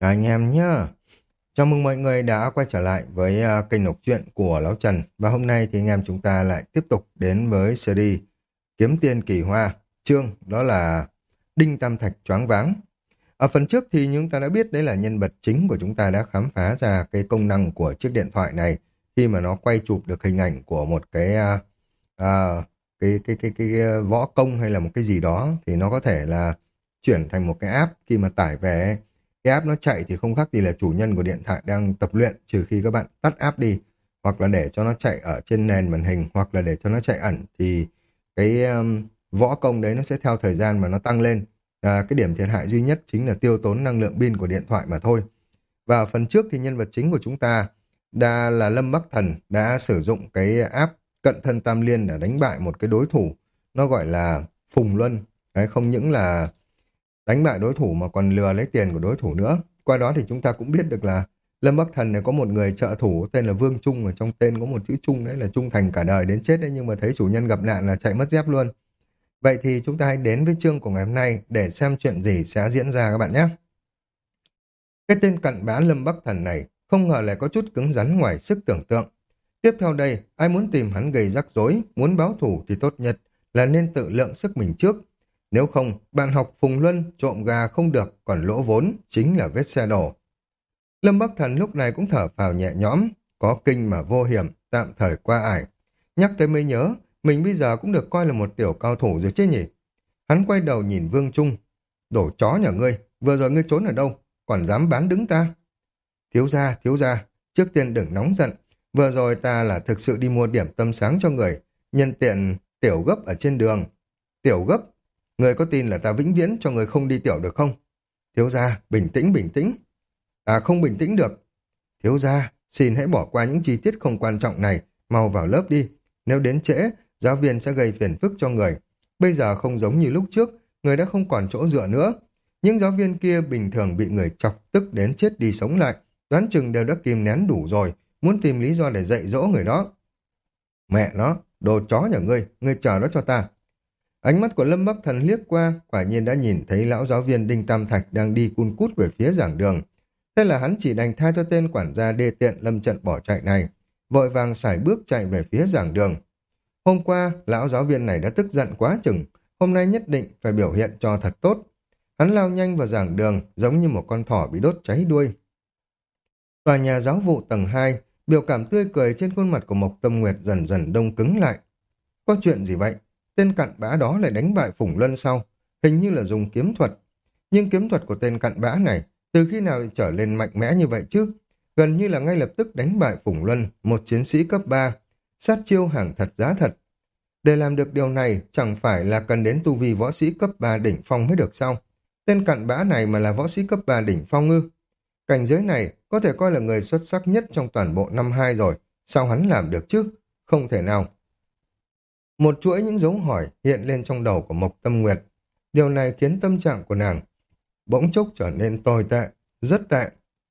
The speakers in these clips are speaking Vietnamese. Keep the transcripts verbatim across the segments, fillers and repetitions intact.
Cả anh em nhá. Chào mừng mọi người đã quay trở lại với à, kênh đọc truyện của Lão Trần. Và hôm nay thì anh em chúng ta lại tiếp tục đến với series Kiếm Tiên Kỳ Hoa. Chương đó là Đinh Tam Thạch choáng váng. Ở phần trước thì chúng ta đã biết đấy là nhân vật chính của chúng ta đã khám phá ra cái công năng của chiếc điện thoại này khi mà nó quay chụp được hình ảnh của một cái à, à, cái, cái, cái, cái, cái võ công hay là một cái gì đó thì nó có thể là chuyển thành một cái app khi mà tải về ấy. Cái app nó chạy thì không khác gì là chủ nhân của điện thoại đang tập luyện, trừ khi các bạn tắt app đi hoặc là để cho nó chạy ở trên nền màn hình hoặc là để cho nó chạy ẩn thì cái um, võ công đấy nó sẽ theo thời gian mà nó tăng lên. À, cái điểm thiệt hại duy nhất chính là tiêu tốn năng lượng pin của điện thoại mà thôi. Và ở phần trước thì nhân vật chính của chúng ta đã là Lâm Bắc Thần đã sử dụng cái app Cận Thân Tam Liên để đánh bại một cái đối thủ, nó gọi là Phùng Luân. Đấy, không những là đánh bại đối thủ mà còn lừa lấy tiền của đối thủ nữa. Qua đó thì chúng ta cũng biết được là Lâm Bắc Thần này có một người trợ thủ tên là Vương Trung, ở trong tên có một chữ Trung, đấy là trung thành cả đời đến chết đấy, nhưng mà thấy chủ nhân gặp nạn là chạy mất dép luôn. Vậy thì chúng ta hãy đến với chương của ngày hôm nay để xem chuyện gì sẽ diễn ra các bạn nhé. Cái tên cặn bã Lâm Bắc Thần này không ngờ lại có chút cứng rắn ngoài sức tưởng tượng. Tiếp theo đây, ai muốn tìm hắn gây rắc rối, muốn báo thù thì tốt nhất là nên tự lượng sức mình trước. Nếu không, bạn học Phùng Luân trộm gà không được, còn lỗ vốn chính là vết xe đổ. Lâm Bắc Thần lúc này cũng thở phào nhẹ nhõm, có kinh mà vô hiểm, tạm thời qua ải. Nhắc tới mới nhớ, mình bây giờ cũng được coi là một tiểu cao thủ rồi chứ nhỉ. Hắn quay đầu nhìn Vương Trung. Đổ chó nhà ngươi, vừa rồi ngươi trốn ở đâu, còn dám bán đứng ta? Thiếu gia, thiếu gia, trước tiên đừng nóng giận. Vừa rồi ta là thực sự đi mua điểm tâm sáng cho người, nhân tiện tiểu gấp ở trên đường. Tiểu gấp? Người có tin là ta vĩnh viễn cho người không đi tiểu được không? Thiếu gia, bình tĩnh, bình tĩnh. Ta không bình tĩnh được. Thiếu gia, xin hãy bỏ qua những chi tiết không quan trọng này, mau vào lớp đi. Nếu đến trễ, giáo viên sẽ gây phiền phức cho người. Bây giờ không giống như lúc trước, người đã không còn chỗ dựa nữa. Những giáo viên kia bình thường bị người chọc tức đến chết đi sống lại, đoán chừng đều đã kìm nén đủ rồi, muốn tìm lý do để dạy dỗ người đó. Mẹ nó, đồ chó nhà ngươi, ngươi chờ đó cho ta. Ánh mắt của Lâm Bắc Thần liếc qua, quả nhiên đã nhìn thấy lão giáo viên Đinh Tam Thạch đang đi cun cút về phía giảng đường. Thế là hắn chỉ đành tha cho tên quản gia đê tiện lâm trận bỏ chạy này, vội vàng sải bước chạy về phía giảng đường. Hôm qua, lão giáo viên này đã tức giận quá chừng, hôm nay nhất định phải biểu hiện cho thật tốt. Hắn lao nhanh vào giảng đường, giống như một con thỏ bị đốt cháy đuôi. Tòa nhà giáo vụ tầng hai, biểu cảm tươi cười trên khuôn mặt của Mộc Tâm Nguyệt dần dần đông cứng lại. Có chuyện gì vậy? Tên cặn bã đó lại đánh bại Phùng Luân sau, hình như là dùng kiếm thuật. Nhưng kiếm thuật của tên cặn bã này từ khi nào trở lên mạnh mẽ như vậy chứ? Gần như là ngay lập tức đánh bại Phùng Luân, một chiến sĩ cấp ba, sát chiêu hàng thật giá thật. Để làm được điều này chẳng phải là cần đến tu vi võ sĩ cấp ba đỉnh phong mới được sao? Tên cặn bã này mà là võ sĩ cấp ba đỉnh phong ư? Cảnh giới này có thể coi là người xuất sắc nhất trong toàn bộ năm hai rồi, sao hắn làm được chứ? Không thể nào. Một chuỗi những dấu hỏi hiện lên trong đầu của Mộc Tâm Nguyệt. Điều này khiến tâm trạng của nàng bỗng chốc trở nên tồi tệ, rất tệ.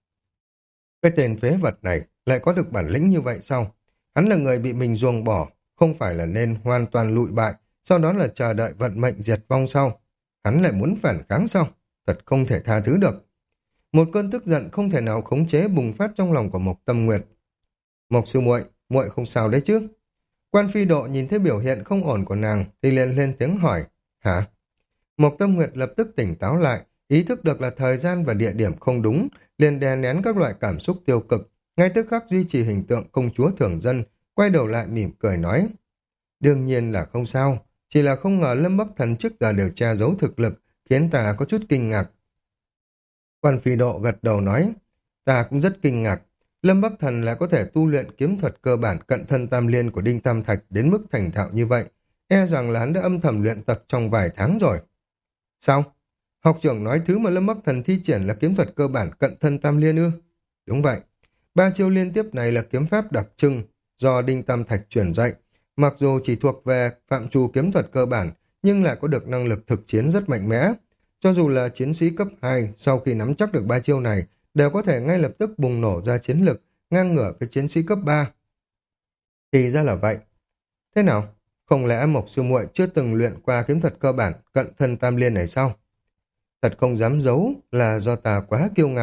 Cái tên phế vật này lại có được bản lĩnh như vậy sao? Hắn là người bị mình ruồng bỏ, không phải là nên hoàn toàn lụi bại, sau đó là chờ đợi vận mệnh diệt vong sao? Hắn lại muốn phản kháng sao? Thật không thể tha thứ được. Một cơn tức giận không thể nào khống chế bùng phát trong lòng của Mộc Tâm Nguyệt. Mộc sư muội, muội không sao đấy chứ? Quan Phi Độ nhìn thấy biểu hiện không ổn của nàng thì liền lên tiếng hỏi. Hả? Mộc Tâm Nguyệt lập tức tỉnh táo lại, ý thức được là thời gian và địa điểm không đúng, liền đè nén các loại cảm xúc tiêu cực, ngay tức khắc duy trì hình tượng công chúa thường dân, quay đầu lại mỉm cười nói. Đương nhiên là không sao, chỉ là không ngờ Lâm Bắc Thần trước giờ đều che giấu thực lực, khiến ta có chút kinh ngạc. Quan Phi Độ gật đầu nói, ta cũng rất kinh ngạc, Lâm Bắc Thần lại có thể tu luyện kiếm thuật cơ bản cận thân tam liên của Đinh Tam Thạch đến mức thành thạo như vậy, e rằng là hắn đã âm thầm luyện tập trong vài tháng rồi. Sao? Học trưởng nói thứ mà Lâm Bắc Thần thi triển là kiếm thuật cơ bản cận thân tam liên ư? Đúng vậy. Ba chiêu liên tiếp này là kiếm pháp đặc trưng do Đinh Tam Thạch truyền dạy. Mặc dù chỉ thuộc về phạm trù kiếm thuật cơ bản, nhưng lại có được năng lực thực chiến rất mạnh mẽ. Cho dù là chiến sĩ cấp hai, sau khi nắm chắc được ba chiêu này, đều có thể ngay lập tức bùng nổ ra chiến lực, ngang ngửa với chiến sĩ cấp ba. Thì ra là vậy. Thế nào? Không lẽ Mộc sư muội chưa từng luyện qua kiếm thuật cơ bản cận thân tam liên này sao? Thật không dám giấu là do ta quá kiêu ngạo,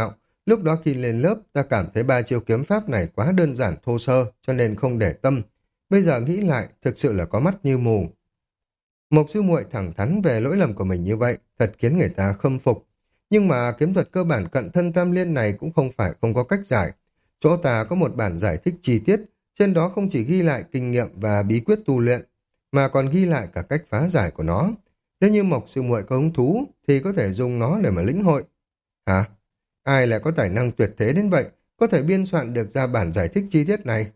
Lúc đó khi lên lớp, ta cảm thấy ba chiêu kiếm pháp này quá đơn giản thô sơ, cho nên không để tâm. Bây giờ nghĩ lại, thực sự là có mắt như mù. Mộc sư muội thẳng thắn về lỗi lầm của mình như vậy, thật khiến người ta khâm phục. Nhưng mà kiếm thuật cơ bản cận thân tam liên này cũng không phải không có cách giải. Chỗ ta có một bản giải thích chi tiết, trên đó không chỉ ghi lại kinh nghiệm và bí quyết tu luyện, mà còn ghi lại cả cách phá giải của nó. Nếu như Mộc sư muội có hứng thú, thì có thể dùng nó để mà lĩnh hội. Hả? Ai lại có tài năng tuyệt thế đến vậy, có thể biên soạn được ra bản giải thích chi tiết này?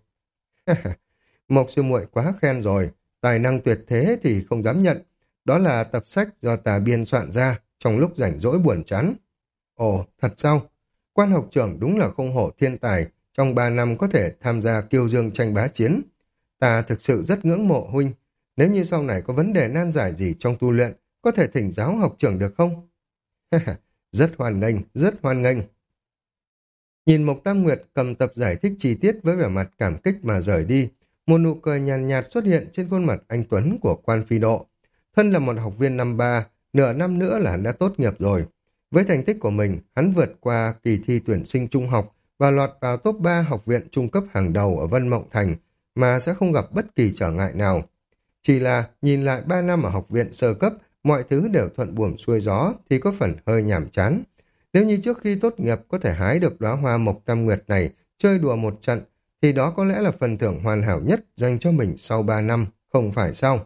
Mộc sư muội quá khen rồi, tài năng tuyệt thế thì không dám nhận. Đó là tập sách do ta biên soạn ra trong lúc rảnh rỗi buồn chán. Ồ, thật sao? Quan học trưởng đúng là không hổ thiên tài, trong ba năm có thể tham gia kiêu dương tranh bá chiến. Ta thực sự rất ngưỡng mộ huynh. Nếu như sau này có vấn đề nan giải gì trong tu luyện, có thể thỉnh giáo học trưởng được không? Rất hoan nghênh, rất hoan nghênh. Nhìn Mộc Tam Nguyệt cầm tập giải thích chi tiết với vẻ mặt cảm kích mà rời đi, một nụ cười nhàn nhạt, nhạt xuất hiện trên khuôn mặt anh Tuấn của Quan Phi Độ. Thân là một học viên năm ba, nửa năm nữa là hắn đã tốt nghiệp rồi. Với thành tích của mình, hắn vượt qua kỳ thi tuyển sinh trung học và lọt vào top ba học viện trung cấp hàng đầu ở Vân Mộng Thành mà sẽ không gặp bất kỳ trở ngại nào. Chỉ là nhìn lại ba năm ở học viện sơ cấp, mọi thứ đều thuận buồm xuôi gió thì có phần hơi nhàm chán. Nếu như trước khi tốt nghiệp có thể hái được đóa hoa Mộc Tam Nguyệt này, chơi đùa một trận, thì đó có lẽ là phần thưởng hoàn hảo nhất dành cho mình sau ba năm, không phải sao?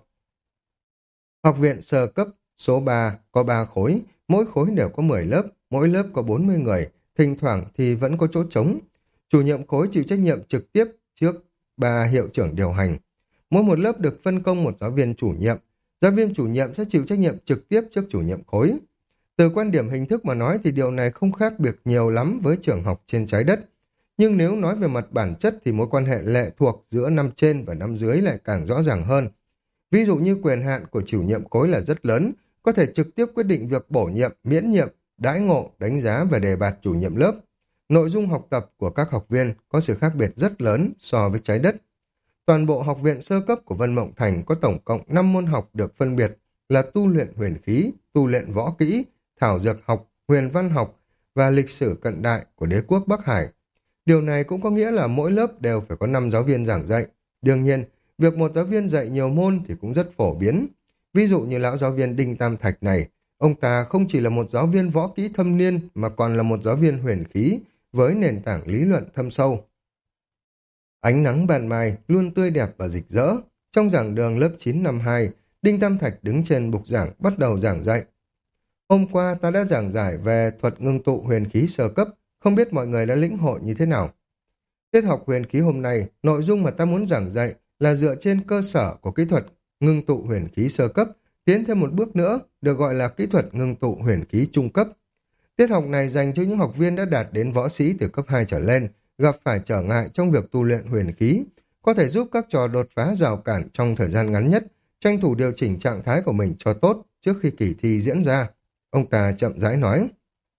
Học viện sơ cấp, số ba, có ba khối, mỗi khối đều có mười lớp, mỗi lớp có bốn mươi người, thỉnh thoảng thì vẫn có chỗ trống. Chủ nhiệm khối chịu trách nhiệm trực tiếp trước ba hiệu trưởng điều hành. Mỗi một lớp được phân công một giáo viên chủ nhiệm, giáo viên chủ nhiệm sẽ chịu trách nhiệm trực tiếp trước chủ nhiệm khối. Từ quan điểm hình thức mà nói thì điều này không khác biệt nhiều lắm với trường học trên trái đất. Nhưng nếu nói về mặt bản chất thì mối quan hệ lệ thuộc giữa năm trên và năm dưới lại càng rõ ràng hơn. Ví dụ như quyền hạn của chủ nhiệm khối là rất lớn, có thể trực tiếp quyết định việc bổ nhiệm, miễn nhiệm, đãi ngộ, đánh giá và đề bạt chủ nhiệm lớp. Nội dung học tập của các học viên có sự khác biệt rất lớn so với trái đất. Toàn bộ học viện sơ cấp của Vân Mộng Thành có tổng cộng năm môn học được phân biệt là tu luyện huyền khí, tu luyện võ kỹ, thảo dược học, huyền văn học và lịch sử cận đại của đế quốc Bắc Hải. Điều này cũng có nghĩa là mỗi lớp đều phải có năm giáo viên giảng dạy. Đương nhiên, việc một giáo viên dạy nhiều môn thì cũng rất phổ biến. Ví dụ như lão giáo viên Đinh Tam Thạch này, ông ta không chỉ là một giáo viên võ kỹ thâm niên mà còn là một giáo viên huyền khí với nền tảng lý luận thâm sâu. Ánh nắng ban mai luôn tươi đẹp và rực rỡ. Trong giảng đường lớp chín năm hai, Đinh Tam Thạch đứng trên bục giảng bắt đầu giảng dạy. Hôm qua ta đã giảng giải về thuật ngưng tụ huyền khí sơ cấp, không biết mọi người đã lĩnh hội như thế nào. Tiết học huyền khí hôm nay, nội dung mà ta muốn giảng dạy là dựa trên cơ sở của kỹ thuật ngưng tụ huyền khí sơ cấp, tiến thêm một bước nữa, được gọi là kỹ thuật ngưng tụ huyền khí trung cấp. Tiết học này dành cho những học viên đã đạt đến võ sĩ từ cấp hai trở lên, gặp phải trở ngại trong việc tu luyện huyền khí, có thể giúp các trò đột phá rào cản trong thời gian ngắn nhất, tranh thủ điều chỉnh trạng thái của mình cho tốt trước khi kỳ thi diễn ra. Ông ta chậm rãi nói.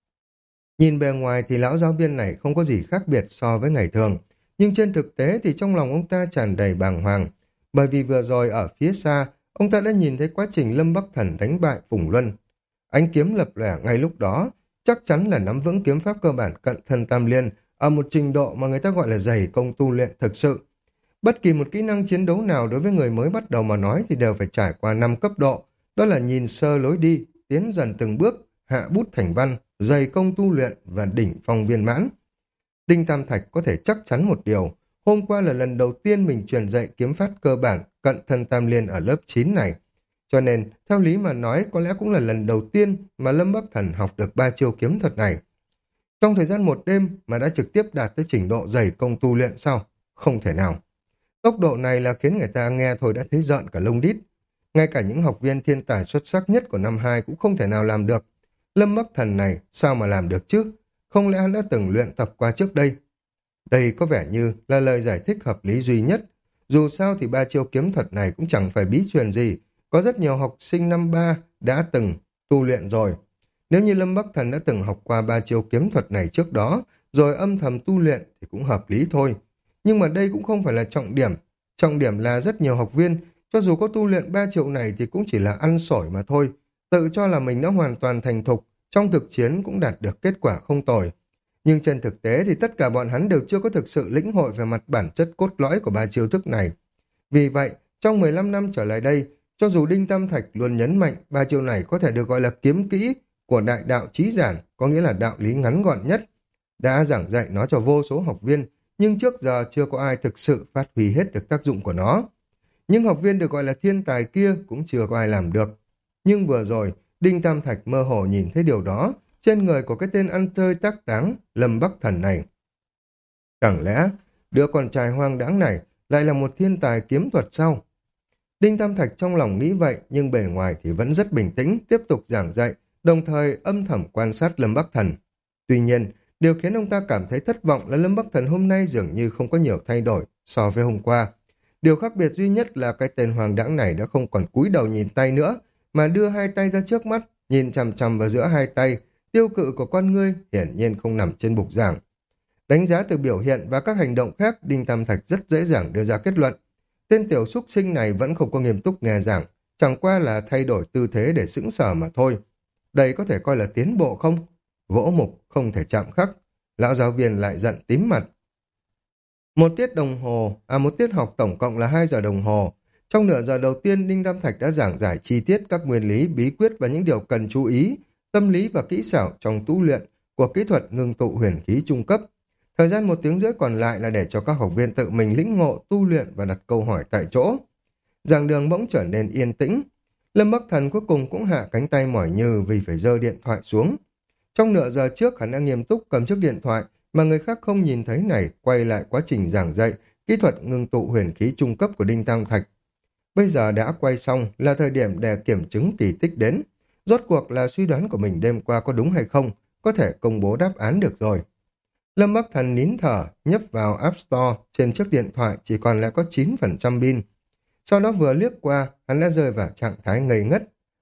Nhìn bề ngoài thì lão giáo viên này không có gì khác biệt so với ngày thường, nhưng trên thực tế thì trong lòng ông ta tràn đầy bàng hoàng, bởi vì vừa rồi ở phía xa, ông ta đã nhìn thấy quá trình Lâm Bắc Thần đánh bại Phùng Luân. Ánh kiếm lập lòe ngay lúc đó, chắc chắn là nắm vững kiếm pháp cơ bản cận thân tam liên ở một trình độ mà người ta gọi là dày công tu luyện thực sự. Bất kỳ một kỹ năng chiến đấu nào đối với người mới bắt đầu mà nói thì đều phải trải qua năm cấp độ, đó là nhìn sơ lối đi, tiến dần từng bước, hạ bút thành văn, dày công tu luyện và đỉnh phong viên mãn. Đinh Tam Thạch có thể chắc chắn một điều, hôm qua là lần đầu tiên mình truyền dạy kiếm pháp cơ bản cận thân tam liên ở lớp chín này. Cho nên, theo lý mà nói, có lẽ cũng là lần đầu tiên mà Lâm Bắc Thần học được ba chiêu kiếm thuật này. Trong thời gian một đêm mà đã trực tiếp đạt tới trình độ dày công tu luyện sao? Không thể nào. Tốc độ này là khiến người ta nghe thôi đã thấy rợn cả lông đít. Ngay cả những học viên thiên tài xuất sắc nhất của năm hai cũng không thể nào làm được. Lâm Bắc Thần này sao mà làm được chứ? Không lẽ hắn đã từng luyện tập qua trước đây? Đây có vẻ như là lời giải thích hợp lý duy nhất. Dù sao thì ba chiêu kiếm thuật này cũng chẳng phải bí truyền gì. Có rất nhiều học sinh năm ba đã từng tu luyện rồi. Nếu như Lâm Bắc Thần đã từng học qua ba chiêu kiếm thuật này trước đó, rồi âm thầm tu luyện thì cũng hợp lý thôi. Nhưng mà đây cũng không phải là trọng điểm. Trọng điểm là rất nhiều học viên, cho dù có tu luyện ba chiêu này thì cũng chỉ là ăn sổi mà thôi. Tự cho là mình đã hoàn toàn thành thục, trong thực chiến cũng đạt được kết quả không tồi. Nhưng trên thực tế thì tất cả bọn hắn đều chưa có thực sự lĩnh hội về mặt bản chất cốt lõi của ba chiêu thức này. Vì vậy, trong mười lăm năm trở lại đây, cho dù Đinh Tam Thạch luôn nhấn mạnh ba chiêu này có thể được gọi là kiếm kỹ của đại đạo chí giản, có nghĩa là đạo lý ngắn gọn nhất, đã giảng dạy nó cho vô số học viên, nhưng trước giờ chưa có ai thực sự phát huy hết được tác dụng của nó. Những học viên được gọi là thiên tài kia cũng chưa có ai làm được. Nhưng vừa rồi, Đinh Tam Thạch mơ hồ nhìn thấy điều đó trên người của cái tên ăn chơi tác táng Lâm Bắc Thần này. Chẳng lẽ đứa con trai hoang đãng này lại là một thiên tài kiếm thuật sao? Đinh Tam Thạch trong lòng nghĩ vậy, nhưng bề ngoài thì vẫn rất bình tĩnh, tiếp tục giảng dạy, đồng thời âm thầm quan sát Lâm Bắc Thần. Tuy nhiên, điều khiến ông ta cảm thấy thất vọng là Lâm Bắc Thần hôm nay dường như không có nhiều thay đổi so với hôm qua. Điều khác biệt duy nhất là cái tên hoàng đãng này đã không còn cúi đầu nhìn tay nữa, mà đưa hai tay ra trước mắt, nhìn chằm chằm vào giữa hai tay, tiêu cự của con ngươi hiển nhiên không nằm trên bục giảng. Đánh giá từ biểu hiện và các hành động khác, Đinh Tam Thạch rất dễ dàng đưa ra kết luận. Tên tiểu súc sinh này vẫn không có nghiêm túc nghe giảng, chẳng qua là thay đổi tư thế để sững sờ mà thôi. Đây có thể coi là tiến bộ không? Vỗ mục không thể chạm khắc. Lão giáo viên lại giận tím mặt. Một tiết đồng hồ, à một tiết học tổng cộng là hai giờ đồng hồ. Trong nửa giờ đầu tiên, Đinh Tam Thạch đã giảng giải chi tiết các nguyên lý, bí quyết và những điều cần chú ý, tâm lý và kỹ xảo trong tu luyện của kỹ thuật ngưng tụ huyền khí trung cấp. Thời gian một tiếng rưỡi còn lại là để cho các học viên tự mình lĩnh ngộ, tu luyện và đặt câu hỏi tại chỗ. Giảng đường bỗng trở nên yên tĩnh. Lâm Bắc Thần cuối cùng cũng hạ cánh tay mỏi nhừ vì phải giơ điện thoại xuống. Trong nửa giờ trước hắn đã nghiêm túc cầm chiếc điện thoại mà người khác không nhìn thấy này, quay lại quá trình giảng dạy kỹ thuật ngưng tụ huyền khí trung cấp của Đinh Tam Thạch. Bây giờ đã quay xong là thời điểm để kiểm chứng kỳ tích đến. Rốt cuộc là suy đoán của mình đêm qua có đúng hay không, có thể công bố đáp án được rồi. Lâm Bắc Thần nín thở, nhấp vào App Store, trên chiếc điện thoại chỉ còn lại có chín phần trăm pin. Sau đó vừa liếc qua, hắn đã rơi vào trạng thái ngây ngất.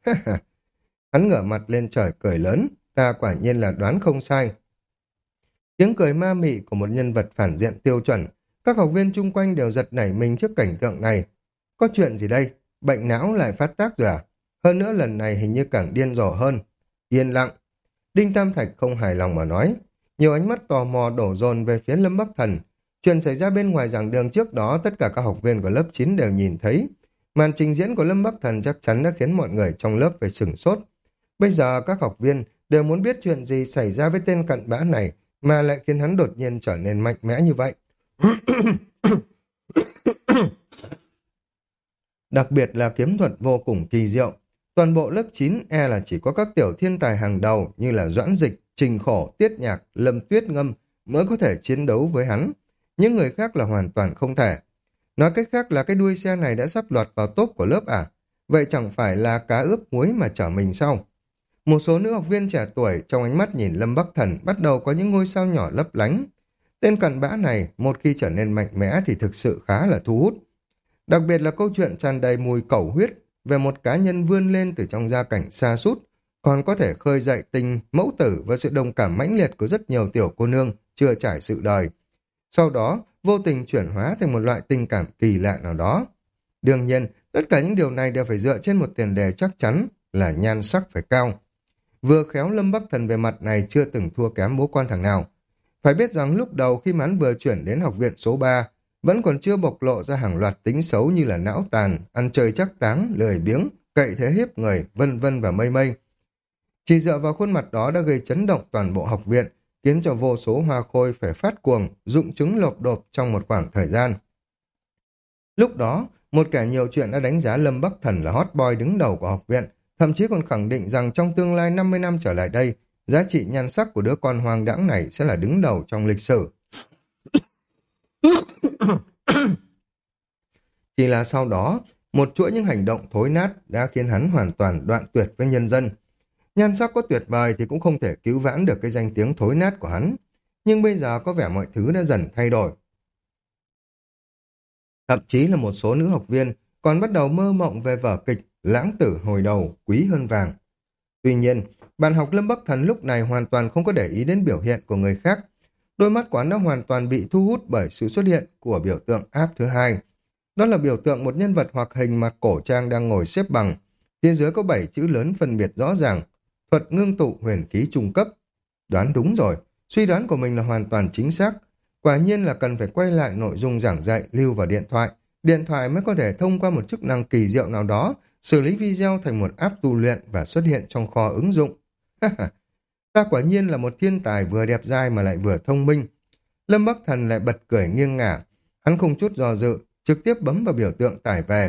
Hắn ngửa mặt lên trời cười lớn, ta quả nhiên là đoán không sai. Tiếng cười ma mị của một nhân vật phản diện tiêu chuẩn, các học viên chung quanh đều giật nảy mình trước cảnh tượng này. Có chuyện gì đây? Bệnh não lại phát tác rồi à? Hơn nữa lần này hình như càng điên rồ hơn. Yên lặng. Đinh Tam Thạch không hài lòng mà nói. Nhiều ánh mắt tò mò đổ dồn về phía Lâm Bắc Thần. Chuyện xảy ra bên ngoài giảng đường trước đó tất cả các học viên của lớp chín đều nhìn thấy. Màn trình diễn của Lâm Bắc Thần chắc chắn đã khiến mọi người trong lớp phải sửng sốt. Bây giờ các học viên đều muốn biết chuyện gì xảy ra với tên cặn bã này mà lại khiến hắn đột nhiên trở nên mạnh mẽ như vậy. Đặc biệt là kiếm thuật vô cùng kỳ diệu. Toàn bộ lớp chín e là chỉ có các tiểu thiên tài hàng đầu như là Doãn Dịch, Trình Khổ, Tiết Nhạc, Lâm Tuyết Ngâm mới có thể chiến đấu với hắn. Những người khác là hoàn toàn không thể. Nói cách khác là cái đuôi xe này đã sắp lọt vào top của lớp à? Vậy chẳng phải là cá ướp muối mà chở mình sao? Một số nữ học viên trẻ tuổi trong ánh mắt nhìn Lâm Bắc Thần bắt đầu có những ngôi sao nhỏ lấp lánh. Tên cặn bã này một khi trở nên mạnh mẽ thì thực sự khá là thu hút. Đặc biệt là câu chuyện tràn đầy mùi cẩu huyết về một cá nhân vươn lên từ trong gia cảnh sa sút, còn có thể khơi dậy tình mẫu tử và sự đồng cảm mãnh liệt của rất nhiều tiểu cô nương chưa trải sự đời. Sau đó, vô tình chuyển hóa thành một loại tình cảm kỳ lạ nào đó. Đương nhiên, tất cả những điều này đều phải dựa trên một tiền đề chắc chắn là nhan sắc phải cao. Vừa khéo Lâm Bắc Thần về mặt này chưa từng thua kém bố con thằng nào. Phải biết rằng lúc đầu khi hắn vừa chuyển đến học viện số ba, vẫn còn chưa bộc lộ ra hàng loạt tính xấu như là não tàn, ăn chơi chắc táng, lười biếng, cậy thế hiếp người, vân vân và mây mây. Chỉ dựa vào khuôn mặt đó đã gây chấn động toàn bộ học viện, khiến cho vô số hoa khôi phải phát cuồng, dụng chứng lộp đột trong một khoảng thời gian. Lúc đó, một kẻ nhiều chuyện đã đánh giá Lâm Bắc Thần là hot boy đứng đầu của học viện, thậm chí còn khẳng định rằng trong tương lai năm mươi năm trở lại đây, giá trị nhan sắc của đứa con hoang đãng này sẽ là đứng đầu trong lịch sử. Chỉ là sau đó, một chuỗi những hành động thối nát đã khiến hắn hoàn toàn đoạn tuyệt với nhân dân. Nhan sắc có tuyệt vời thì cũng không thể cứu vãn được cái danh tiếng thối nát của hắn. Nhưng bây giờ có vẻ mọi thứ đã dần thay đổi. Thậm chí là một số nữ học viên còn bắt đầu mơ mộng về vở kịch Lãng tử hồi đầu quý hơn vàng. Tuy nhiên, bạn học Lâm Bắc Thần lúc này hoàn toàn không có để ý đến biểu hiện của người khác. Đôi mắt của hắn đã hoàn toàn bị thu hút bởi sự xuất hiện của biểu tượng áp thứ hai. Đó là biểu tượng một nhân vật hoặc hình mặt cổ trang đang ngồi xếp bằng. Phía dưới có bảy chữ lớn phân biệt rõ ràng. Thuật ngưng tụ huyền khí trung cấp. Đoán đúng rồi. Suy đoán của mình là hoàn toàn chính xác. Quả nhiên là cần phải quay lại nội dung giảng dạy lưu vào điện thoại. Điện thoại mới có thể thông qua một chức năng kỳ diệu nào đó xử lý video thành một app tu luyện và xuất hiện trong kho ứng dụng. Ta quả nhiên là một thiên tài vừa đẹp dai mà lại vừa thông minh. Lâm Bắc Thần lại bật cười nghiêng ngả. Hắn không chút do dự, trực tiếp bấm vào biểu tượng tải về.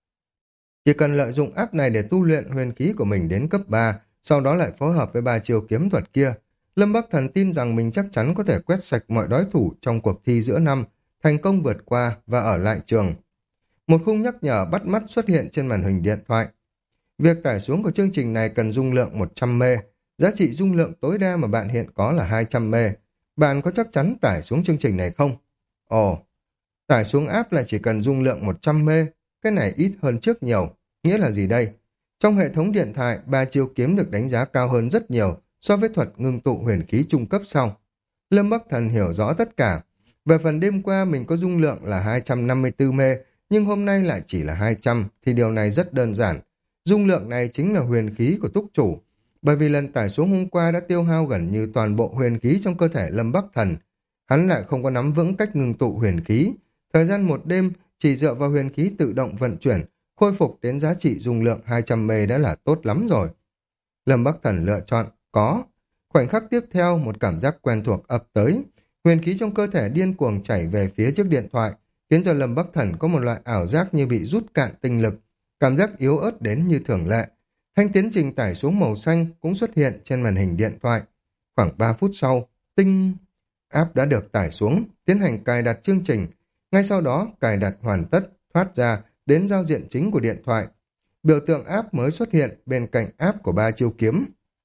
Chỉ cần lợi dụng app này để tu luyện huyền khí của mình đến cấp ba, sau đó lại phối hợp với ba chiêu kiếm thuật kia, Lâm Bắc Thần tin rằng mình chắc chắn có thể quét sạch mọi đối thủ trong cuộc thi giữa năm, thành công vượt qua và ở lại trường. Một khung nhắc nhở bắt mắt xuất hiện trên màn hình điện thoại. Việc tải xuống của chương trình này cần dung lượng một trăm mê, giá trị dung lượng tối đa mà bạn hiện có là hai trăm mê. Bạn có chắc chắn tải xuống chương trình này không? Ồ, tải xuống app lại chỉ cần dung lượng một trăm mê, cái này ít hơn trước nhiều. Nghĩa là gì đây? Trong hệ thống điện thoại, ba chiêu kiếm được đánh giá cao hơn rất nhiều so với thuật ngưng tụ huyền khí trung cấp sau. Lâm Bắc Thần hiểu rõ tất cả. Về phần đêm qua mình có dung lượng là hai trăm năm mươi tư mê, nhưng hôm nay lại chỉ là hai trăm, thì điều này rất đơn giản. Dung lượng này chính là huyền khí của túc chủ, bởi vì lần tải xuống hôm qua đã tiêu hao gần như toàn bộ huyền khí trong cơ thể Lâm Bắc Thần. Hắn lại không có nắm vững cách ngưng tụ huyền khí. Thời gian một đêm chỉ dựa vào huyền khí tự động vận chuyển, khôi phục đến giá trị dung lượng hai trăm mê đã là tốt lắm rồi. Lâm Bắc Thần lựa chọn có. Khoảnh khắc tiếp theo, một cảm giác quen thuộc ập tới. Huyền khí trong cơ thể điên cuồng chảy về phía chiếc điện thoại, khiến cho Lâm Bắc Thần có một loại ảo giác như bị rút cạn tinh lực, cảm giác yếu ớt đến như thường lệ. Thanh tiến trình tải xuống màu xanh cũng xuất hiện trên màn hình điện thoại. Khoảng ba phút sau, tinh... app đã được tải xuống, tiến hành cài đặt chương trình. Ngay sau đó, cài đặt hoàn tất, thoát ra đến giao diện chính của điện thoại. Biểu tượng app mới xuất hiện bên cạnh app của ba chiêu kiếm.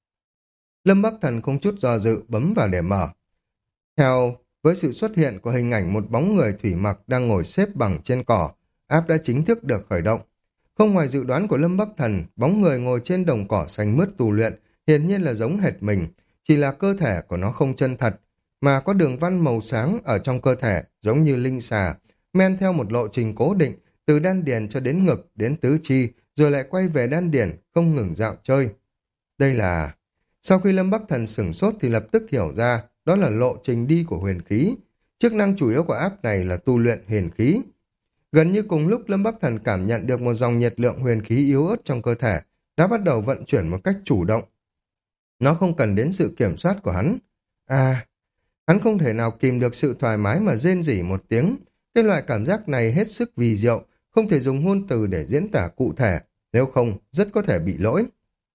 Lâm Bắc Thần không chút do dự bấm vào để mở. Theo với sự xuất hiện của hình ảnh một bóng người thủy mặc đang ngồi xếp bằng trên cỏ, app đã chính thức được khởi động. Không ngoài dự đoán của Lâm Bắc Thần, bóng người ngồi trên đồng cỏ xanh mướt tu luyện hiển nhiên là giống hệt mình, chỉ là cơ thể của nó không chân thật, mà có đường văn màu sáng ở trong cơ thể giống như linh xà, men theo một lộ trình cố định từ đan điền cho đến ngực đến tứ chi, rồi lại quay về đan điền, không ngừng dạo chơi. Đây là... Sau khi Lâm Bắc Thần sửng sốt thì lập tức hiểu ra đó là lộ trình đi của huyền khí. Chức năng chủ yếu của app này là tu luyện huyền khí. Gần như cùng lúc Lâm Bắc Thần cảm nhận được một dòng nhiệt lượng huyền khí yếu ớt trong cơ thể đã bắt đầu vận chuyển một cách chủ động. Nó không cần đến sự kiểm soát của hắn. À, hắn không thể nào kìm được sự thoải mái mà rên rỉ một tiếng. Cái loại cảm giác này hết sức vì diệu, không thể dùng ngôn từ để diễn tả cụ thể, nếu không rất có thể bị lỗi.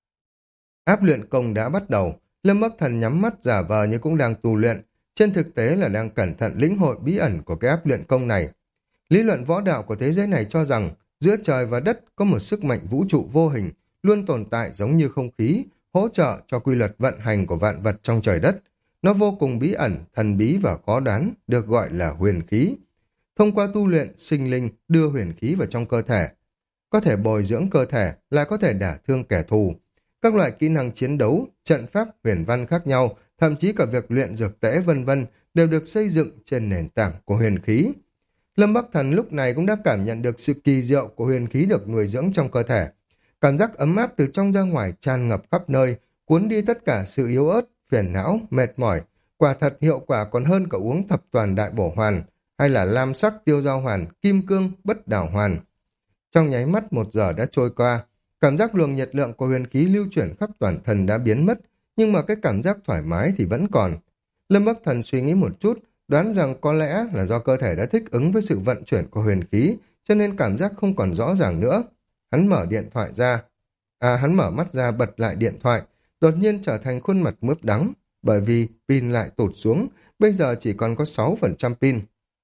Áp luyện công đã bắt đầu, Lâm Bắc Thần nhắm mắt giả vờ như cũng đang tu luyện, trên thực tế là đang cẩn thận lĩnh hội bí ẩn của cái áp luyện công này. Lý luận võ đạo của thế giới này cho rằng giữa trời và đất có một sức mạnh vũ trụ vô hình, luôn tồn tại giống như không khí, hỗ trợ cho quy luật vận hành của vạn vật trong trời đất. Nó vô cùng bí ẩn, thần bí và khó đoán, được gọi là huyền khí. Thông qua tu luyện, sinh linh đưa huyền khí vào trong cơ thể. Có thể bồi dưỡng cơ thể, lại có thể đả thương kẻ thù. Các loại kỹ năng chiến đấu, trận pháp, huyền văn khác nhau, thậm chí cả việc luyện dược tễ vân vân đều được xây dựng trên nền tảng của huyền khí. Lâm Bắc Thần lúc này cũng đã cảm nhận được sự kỳ diệu của huyền khí được nuôi dưỡng trong cơ thể. Cảm giác ấm áp từ trong ra ngoài tràn ngập khắp nơi, cuốn đi tất cả sự yếu ớt, phiền não, mệt mỏi. Quả thật hiệu quả còn hơn cả uống thập toàn đại bổ hoàn, hay là lam sắc tiêu giao hoàn, kim cương, bất đảo hoàn. Trong nháy mắt một giờ đã trôi qua, cảm giác luồng nhiệt lượng của huyền khí lưu chuyển khắp toàn thân đã biến mất, nhưng mà cái cảm giác thoải mái thì vẫn còn. Lâm Bắc Thần suy nghĩ một chút, đoán rằng có lẽ là do cơ thể đã thích ứng với sự vận chuyển của huyền khí, cho nên cảm giác không còn rõ ràng nữa. Hắn mở điện thoại ra. À, hắn mở mắt ra bật lại điện thoại, đột nhiên trở thành khuôn mặt mướp đắng, bởi vì pin lại tụt xuống, bây giờ chỉ còn có sáu phần trăm pin.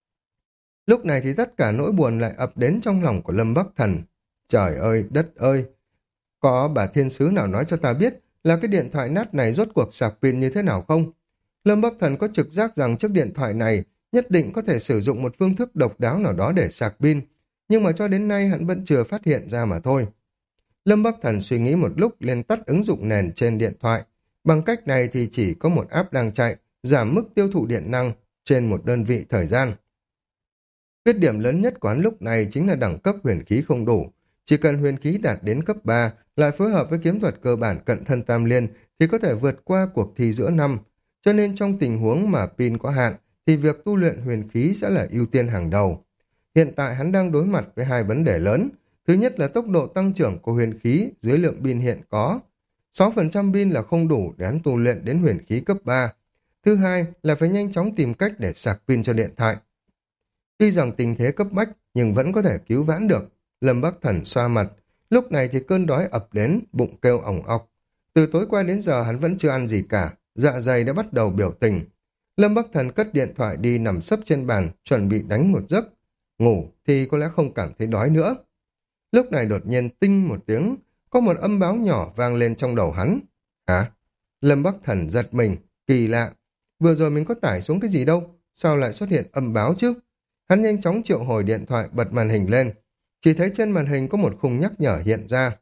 Lúc này thì tất cả nỗi buồn lại ập đến trong lòng của Lâm Bắc Thần. Trời ơi, đất ơi! Có bà thiên sứ nào nói cho ta biết là cái điện thoại nát này rốt cuộc sạc pin như thế nào không? Lâm Bắc Thần có trực giác rằng chiếc điện thoại này nhất định có thể sử dụng một phương thức độc đáo nào đó để sạc pin, nhưng mà cho đến nay hắn vẫn chưa phát hiện ra mà thôi. Lâm Bắc Thần suy nghĩ một lúc liền tắt ứng dụng nền trên điện thoại. Bằng cách này thì chỉ có một app đang chạy, giảm mức tiêu thụ điện năng trên một đơn vị thời gian. Khuyết điểm lớn nhất của hắn lúc này chính là đẳng cấp huyền khí không đủ. Chỉ cần huyền khí đạt đến cấp ba, lại phối hợp với kiếm thuật cơ bản cận thân tam liên thì có thể vượt qua cuộc thi giữa năm. cho nên trong tình huống mà pin có hạn, thì việc tu luyện huyền khí sẽ là ưu tiên hàng đầu. Hiện tại hắn đang đối mặt với hai vấn đề lớn. Thứ nhất là tốc độ tăng trưởng của huyền khí dưới lượng pin hiện có. sáu phần trăm pin là không đủ để hắn tu luyện đến huyền khí cấp ba. Thứ hai là phải nhanh chóng tìm cách để sạc pin cho điện thoại. Tuy rằng tình thế cấp bách nhưng vẫn có thể cứu vãn được. Lâm Bắc Thần xoa mặt. Lúc này thì cơn đói ập đến, bụng kêu ỏng ọc. Từ tối qua đến giờ hắn vẫn chưa ăn gì cả, dạ dày đã bắt đầu biểu tình. Lâm Bắc Thần cất điện thoại đi nằm sấp trên bàn, chuẩn bị đánh một giấc. Ngủ thì có lẽ không cảm thấy đói nữa. Lúc này đột nhiên tinh một tiếng, có một âm báo nhỏ vang lên trong đầu hắn. Hả? Lâm Bắc Thần giật mình, kỳ lạ. Vừa rồi mình có tải xuống cái gì đâu, sao lại xuất hiện âm báo chứ? Hắn nhanh chóng triệu hồi điện thoại bật màn hình lên. Chỉ thấy trên màn hình có một khung nhắc nhở hiện ra.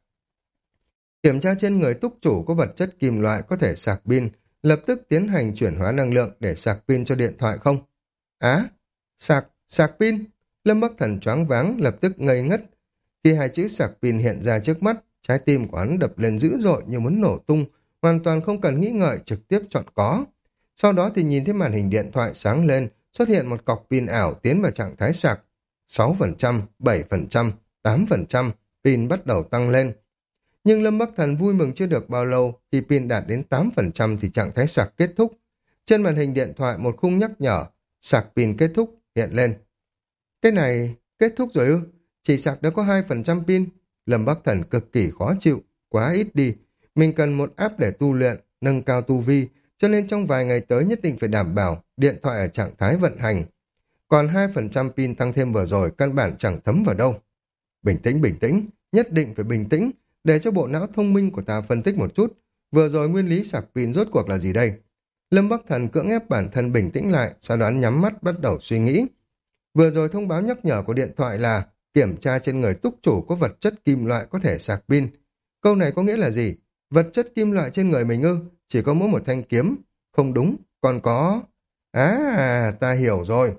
Kiểm tra trên người túc chủ có vật chất kim loại có thể sạc pin, lập tức tiến hành chuyển hóa năng lượng để sạc pin cho điện thoại không? Á, sạc, sạc pin. Lâm Bắc Thần choáng váng, lập tức ngây ngất. Khi hai chữ sạc pin hiện ra trước mắt, trái tim của hắn đập lên dữ dội như muốn nổ tung, hoàn toàn không cần nghĩ ngợi, trực tiếp chọn có. Sau đó thì nhìn thấy màn hình điện thoại sáng lên, xuất hiện một cọc pin ảo tiến vào trạng thái sạc. sáu phần trăm, bảy phần trăm, tám phần trăm, pin bắt đầu tăng lên. Nhưng Lâm Bắc Thần vui mừng chưa được bao lâu, khi pin đạt đến tám phần trăm thì trạng thái sạc kết thúc. Trên màn hình điện thoại một khung nhắc nhở, sạc pin kết thúc, hiện lên. Cái này kết thúc rồi ư? Chỉ sạc đã có hai phần trăm pin. Lâm Bắc Thần cực kỳ khó chịu, quá ít đi. Mình cần một app để tu luyện, nâng cao tu vi, cho nên trong vài ngày tới nhất định phải đảm bảo điện thoại ở trạng thái vận hành. Còn hai phần trăm pin tăng thêm vừa rồi căn bản chẳng thấm vào đâu. Bình tĩnh, bình tĩnh, nhất định phải bình tĩnh, để cho bộ não thông minh của ta phân tích một chút. Vừa rồi nguyên lý sạc pin rốt cuộc là gì đây? Lâm Bắc Thần cưỡng ép bản thân bình tĩnh lại, sau đó nhắm mắt bắt đầu suy nghĩ. Vừa rồi thông báo nhắc nhở của điện thoại là kiểm tra trên người túc chủ có vật chất kim loại có thể sạc pin. Câu này có nghĩa là gì? Vật chất kim loại trên người mình ư? Chỉ có mỗi một thanh kiếm. Không đúng, còn có... À, ta hiểu rồi.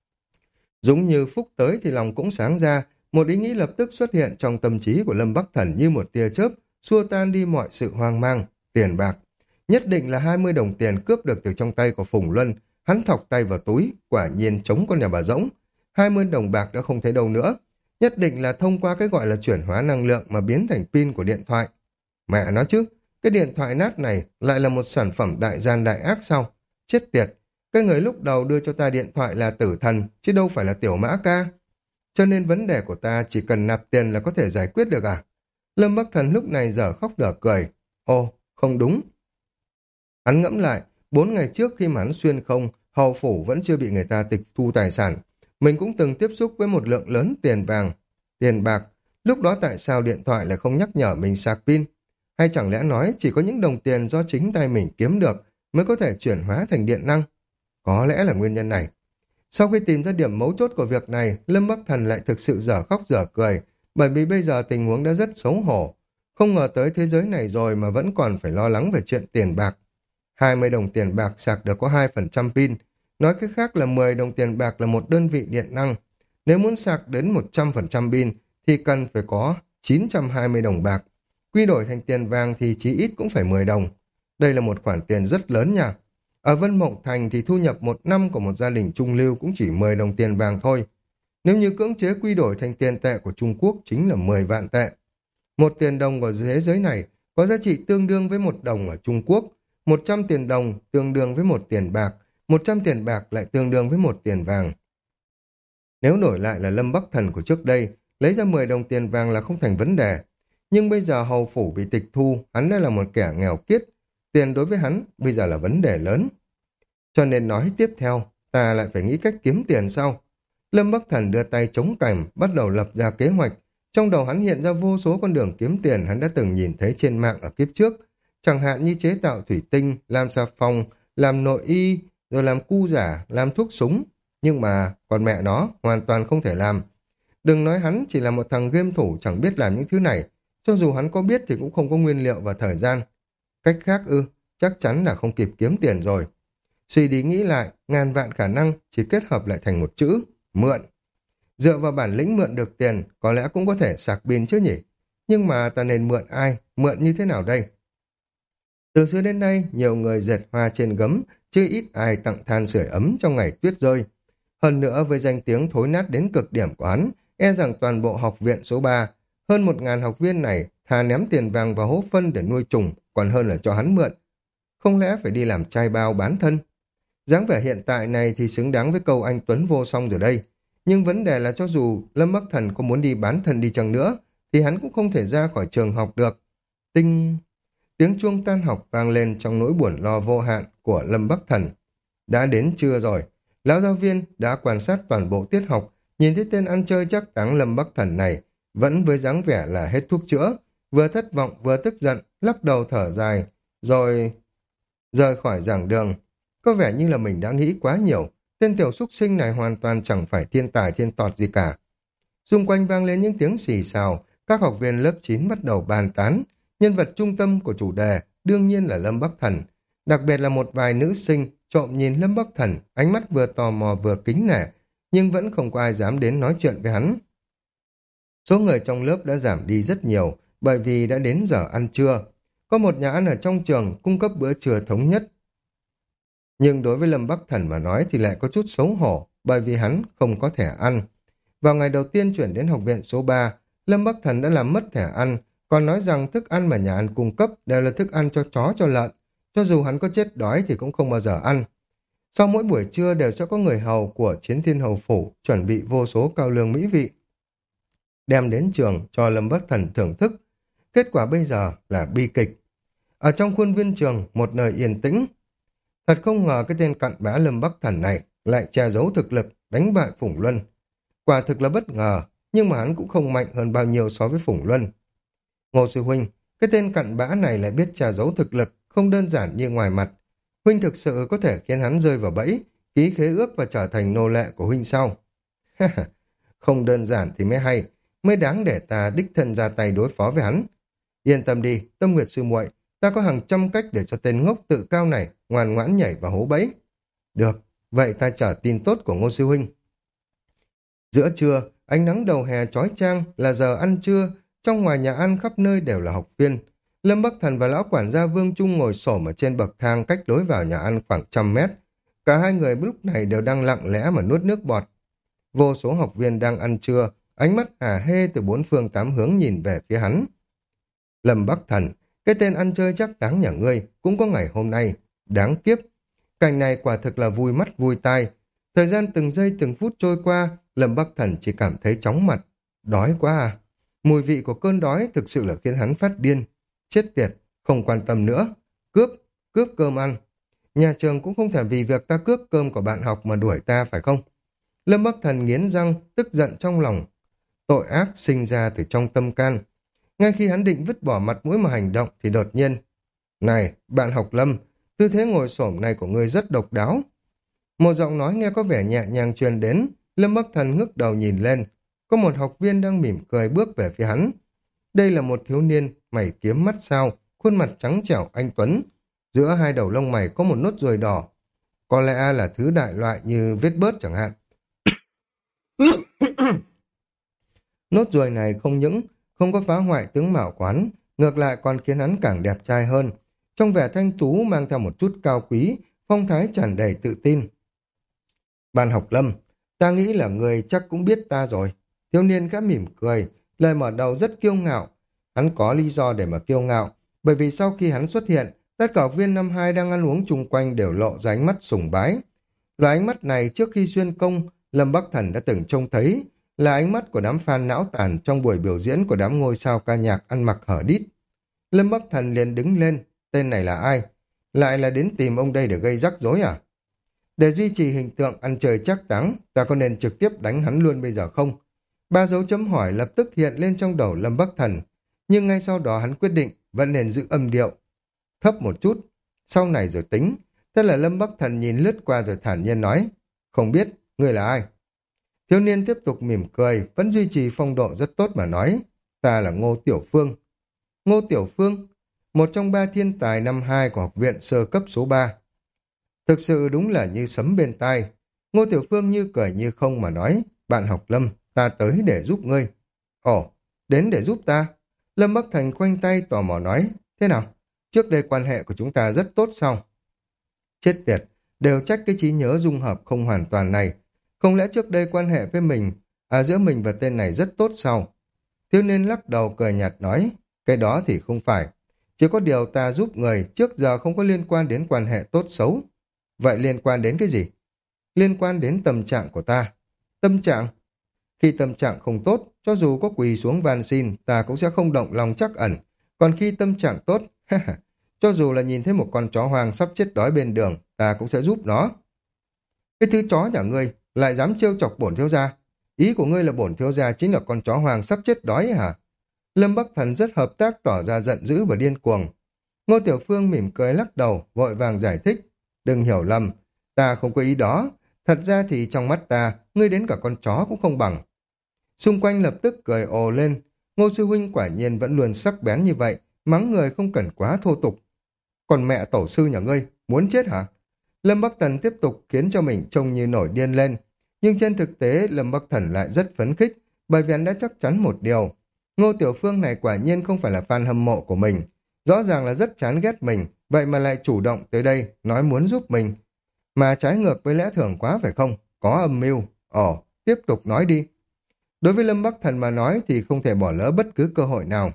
Giống như phúc tới thì lòng cũng sáng ra, một ý nghĩ lập tức xuất hiện trong tâm trí của Lâm Bắc Thần như một tia chớp, xua tan đi mọi sự hoang mang. Tiền bạc. Nhất định là hai mươi đồng tiền cướp được từ trong tay của Phùng Luân. Hắn thọc tay vào túi, quả nhiên chống con nhà bà rỗng. hai mươi đồng bạc đã không thấy đâu nữa. Nhất định là thông qua cái gọi là chuyển hóa năng lượng mà biến thành pin của điện thoại. Mẹ nói chứ, cái điện thoại nát này lại là một sản phẩm đại gian đại ác sao? Chết tiệt, cái người lúc đầu đưa cho ta điện thoại là tử thần, chứ đâu phải là tiểu mã ca. Cho nên vấn đề của ta chỉ cần nạp tiền là có thể giải quyết được à? Lâm Bắc Thần lúc này dở khóc dở cười. Ồ, không đúng. Hắn ngẫm lại, bốn ngày trước khi mà hắn xuyên không, hầu phủ vẫn chưa bị người ta tịch thu tài sản. Mình cũng từng tiếp xúc với một lượng lớn tiền vàng, tiền bạc. Lúc đó tại sao điện thoại lại không nhắc nhở mình sạc pin? Hay chẳng lẽ nói chỉ có những đồng tiền do chính tay mình kiếm được mới có thể chuyển hóa thành điện năng? Có lẽ là nguyên nhân này. Sau khi tìm ra điểm mấu chốt của việc này, Lâm Bắc Thần lại thực sự dở khóc dở cười, bởi vì bây giờ tình huống đã rất xấu hổ. Không ngờ tới thế giới này rồi mà vẫn còn phải lo lắng về chuyện tiền bạc. hai mươi đồng tiền bạc sạc được có hai phần trăm pin. Nói cách khác là mười đồng tiền bạc là một đơn vị điện năng. Nếu muốn sạc đến một trăm phần trăm pin thì cần phải có chín trăm hai mươi đồng bạc. Quy đổi thành tiền vàng thì chí ít cũng phải mười đồng. Đây là một khoản tiền rất lớn nha. Ở Vân Mộng Thành thì thu nhập một năm của một gia đình trung lưu cũng chỉ mười đồng tiền vàng thôi. Nếu như cưỡng chế quy đổi thành tiền tệ của Trung Quốc chính là mười vạn tệ. Một tiền đồng của thế giới này có giá trị tương đương với một đồng ở Trung Quốc. một trăm tiền đồng tương đương với một tiền bạc. một trăm tiền bạc lại tương đương với một tiền vàng. Nếu đổi lại là Lâm Bắc Thần của trước đây, lấy ra mười đồng tiền vàng là không thành vấn đề. Nhưng bây giờ hầu phủ bị tịch thu, hắn đã là một kẻ nghèo kiết. Tiền đối với hắn bây giờ là vấn đề lớn. Cho nên nói tiếp theo, ta lại phải nghĩ cách kiếm tiền sau. Lâm Bắc Thần đưa tay chống cằm, bắt đầu lập ra kế hoạch. Trong đầu hắn hiện ra vô số con đường kiếm tiền hắn đã từng nhìn thấy trên mạng ở kiếp trước. Chẳng hạn như chế tạo thủy tinh, làm xà phòng, làm nội y, rồi làm cu giả, làm thuốc súng. Nhưng mà, còn mẹ nó, hoàn toàn không thể làm. Đừng nói hắn chỉ là một thằng game thủ chẳng biết làm những thứ này. Cho dù hắn có biết thì cũng không có nguyên liệu và thời gian. Cách khác ư, chắc chắn là không kịp kiếm tiền rồi. Suy đi nghĩ lại, ngàn vạn khả năng chỉ kết hợp lại thành một chữ, mượn. Dựa vào bản lĩnh mượn được tiền, có lẽ cũng có thể sạc pin chứ nhỉ. Nhưng mà ta nên mượn ai, mượn như thế nào đây? Từ xưa đến nay, nhiều người dệt hoa trên gấm, chứ ít ai tặng than sưởi ấm trong ngày tuyết rơi. Hơn nữa với danh tiếng thối nát đến cực điểm của hắn, e rằng toàn bộ học viện số ba, hơn một ngàn học viên này thà ném tiền vàng vào hố phân để nuôi trùng, còn hơn là cho hắn mượn. Không lẽ phải đi làm trai bao bán thân? Dáng vẻ hiện tại này thì xứng đáng với câu anh Tuấn vô song rồi đây. Nhưng vấn đề là cho dù Lâm Bắc Thần có muốn đi bán thân đi chăng nữa, thì hắn cũng không thể ra khỏi trường học được. Tinh... Tiếng chuông tan học vang lên trong nỗi buồn lo vô hạn của Lâm Bắc Thần. Đã đến trưa rồi. Lão giáo viên đã quan sát toàn bộ tiết học, nhìn thấy tên ăn chơi chắc táng Lâm Bắc Thần này, vẫn với dáng vẻ là hết thuốc chữa, vừa thất vọng vừa tức giận, lắc đầu thở dài, rồi rời khỏi giảng đường. Có vẻ như là mình đã nghĩ quá nhiều, tên tiểu súc sinh này hoàn toàn chẳng phải thiên tài thiên tọt gì cả. Xung quanh vang lên những tiếng xì xào, các học viên lớp chín bắt đầu bàn tán. Nhân vật trung tâm của chủ đề đương nhiên là Lâm Bắc Thần, đặc biệt là một vài nữ sinh trộm nhìn Lâm Bắc Thần, ánh mắt vừa tò mò vừa kính nể, nhưng vẫn không có ai dám đến nói chuyện với hắn. Số người trong lớp đã giảm đi rất nhiều, bởi vì đã đến giờ ăn trưa. Có một nhà ăn ở trong trường cung cấp bữa trưa thống nhất. Nhưng đối với Lâm Bắc Thần mà nói thì lại có chút xấu hổ, bởi vì hắn không có thẻ ăn. Vào ngày đầu tiên chuyển đến học viện số ba, Lâm Bắc Thần đã làm mất thẻ ăn, còn nói rằng thức ăn mà nhà ăn cung cấp đều là thức ăn cho chó cho lợn. Cho dù hắn có chết đói thì cũng không bao giờ ăn. Sau mỗi buổi trưa đều sẽ có người hầu của Chiến Thiên Hầu Phủ chuẩn bị vô số cao lương mỹ vị, đem đến trường cho Lâm Bắc Thần thưởng thức. Kết quả bây giờ là bi kịch. Ở trong khuôn viên trường, một nơi yên tĩnh. Thật không ngờ cái tên cặn bã Lâm Bắc Thần này lại che giấu thực lực, đánh bại Phủng Luân. Quả thực là bất ngờ, nhưng mà hắn cũng không mạnh hơn bao nhiêu so với Phủng Luân. Ngô sư huynh, cái tên cặn bã này lại biết che giấu thực lực, không đơn giản như ngoài mặt. Huynh thực sự có thể khiến hắn rơi vào bẫy, ký khế ước và trở thành nô lệ của huynh sau. Không đơn giản thì mới hay, mới đáng để ta đích thân ra tay đối phó với hắn. Yên tâm đi, Tâm Nguyệt sư muội, ta có hàng trăm cách để cho tên ngốc tự cao này ngoan ngoãn nhảy vào hố bẫy. Được, vậy ta chờ tin tốt của Ngô sư huynh. Giữa trưa, ánh nắng đầu hè chói chang là giờ ăn trưa, trong ngoài nhà ăn khắp nơi đều là học viên. Lâm Bắc Thần và lão quản gia Vương Trung ngồi xổm ở trên bậc thang cách lối vào nhà ăn khoảng trăm mét. Cả hai người lúc này đều đang lặng lẽ mà nuốt nước bọt. Vô số học viên đang ăn trưa, ánh mắt hả hê từ bốn phương tám hướng nhìn về phía hắn. Lâm Bắc Thần, cái tên ăn chơi chắc táng nhà ngươi cũng có ngày hôm nay. Đáng kiếp. Cảnh này quả thực là vui mắt vui tai. Thời gian từng giây từng phút trôi qua, Lâm Bắc Thần chỉ cảm thấy chóng mặt. Đói quá à. Mùi vị của cơn đói thực sự là khiến hắn phát điên. Chết tiệt, không quan tâm nữa. Cướp, cướp cơm ăn. Nhà trường cũng không thể vì việc ta cướp cơm của bạn học mà đuổi ta phải không? Lâm Bắc Thần nghiến răng, tức giận trong lòng. Tội ác sinh ra từ trong tâm can. Ngay khi hắn định vứt bỏ mặt mũi mà hành động thì đột nhiên. Này, bạn học Lâm, tư thế ngồi xổm này của ngươi rất độc đáo. Một giọng nói nghe có vẻ nhẹ nhàng truyền đến. Lâm Bắc Thần ngước đầu nhìn lên. Có một học viên đang mỉm cười bước về phía hắn. Đây là một thiếu niên, mày kiếm mắt sao, khuôn mặt trắng trẻo anh tuấn. Giữa hai đầu lông mày có một nốt ruồi đỏ. Có lẽ là thứ đại loại như vết bớt chẳng hạn. Nốt ruồi này không những không có phá hoại tướng mạo quán, ngược lại còn khiến hắn càng đẹp trai hơn. Trong vẻ thanh tú mang theo một chút cao quý, phong thái tràn đầy tự tin. Bạn học Lâm, ta nghĩ là người chắc cũng biết ta rồi. Thiếu niên khẽ mỉm cười, lời mở đầu rất kiêu ngạo. Hắn có lý do để mà kiêu ngạo, bởi vì sau khi hắn xuất hiện, tất cả học viên năm hai đang ăn uống chung quanh đều lộ ra ánh mắt sùng bái. Loại ánh mắt này trước khi xuyên công, Lâm Bắc Thần đã từng trông thấy, là ánh mắt của đám fan não tàn trong buổi biểu diễn của đám ngôi sao ca nhạc ăn mặc hở đít. Lâm Bắc Thần liền đứng lên, tên này là ai? Lại là đến tìm ông đây để gây rắc rối à? Để duy trì hình tượng ăn chơi chắc táng, ta có nên trực tiếp đánh hắn luôn bây giờ không? Ba dấu chấm hỏi lập tức hiện lên trong đầu Lâm Bắc Thần, nhưng ngay sau đó hắn quyết định vẫn nên giữ âm điệu thấp một chút, sau này rồi tính. Thế là Lâm Bắc Thần nhìn lướt qua rồi thản nhiên nói, không biết, ngươi là ai? Thiếu niên tiếp tục mỉm cười, vẫn duy trì phong độ rất tốt mà nói, ta là Ngô Tiểu Phương. Ngô Tiểu Phương, một trong ba thiên tài năm hai của học viện sơ cấp số ba. Thực sự đúng là như sấm bên tai. Ngô Tiểu Phương như cười như không mà nói, bạn học Lâm, ta tới để giúp ngươi. Ồ, đến để giúp ta? Lâm Bắc Thành khoanh tay tò mò nói, thế nào? Trước đây quan hệ của chúng ta rất tốt sao? Chết tiệt, đều trách cái trí nhớ dung hợp không hoàn toàn này. Không lẽ trước đây quan hệ với mình, à giữa mình và tên này rất tốt sao? Thiếu niên lắc đầu cười nhạt nói, cái đó thì không phải. Chỉ có điều ta giúp người trước giờ không có liên quan đến quan hệ tốt xấu. Vậy liên quan đến cái gì? Liên quan đến tâm trạng của ta. Tâm trạng? Khi tâm trạng không tốt, cho dù có quỳ xuống van xin, ta cũng sẽ không động lòng trắc ẩn. Còn khi tâm trạng tốt, cho dù là nhìn thấy một con chó hoang sắp chết đói bên đường, ta cũng sẽ giúp nó. Cái thứ chó nhà ngươi lại dám trêu chọc bổn thiếu gia. Ý của ngươi là bổn thiếu gia chính là con chó hoang sắp chết đói ấy hả? Lâm Bắc Thần rất hợp tác tỏ ra giận dữ và điên cuồng. Ngô Tiểu Phương mỉm cười lắc đầu, vội vàng giải thích. Đừng hiểu lầm, ta không có ý đó. Thật ra thì trong mắt ta, ngươi đến cả con chó cũng không bằng. Xung quanh lập tức cười ồ lên. Ngô sư huynh quả nhiên vẫn luôn sắc bén như vậy, mắng người không cần quá thô tục. Còn mẹ tổ sư nhà ngươi, muốn chết hả? Lâm Bắc Thần tiếp tục khiến cho mình trông như nổi điên lên. Nhưng trên thực tế, Lâm Bắc Thần lại rất phấn khích, bởi vì hắn đã chắc chắn một điều. Ngô Tiểu Phương này quả nhiên không phải là fan hâm mộ của mình. Rõ ràng là rất chán ghét mình, vậy mà lại chủ động tới đây, nói muốn giúp mình. Mà trái ngược với lẽ thường quá phải không? Có âm mưu. Ồ, tiếp tục nói đi. Đối với Lâm Bắc Thần mà nói thì không thể bỏ lỡ bất cứ cơ hội nào.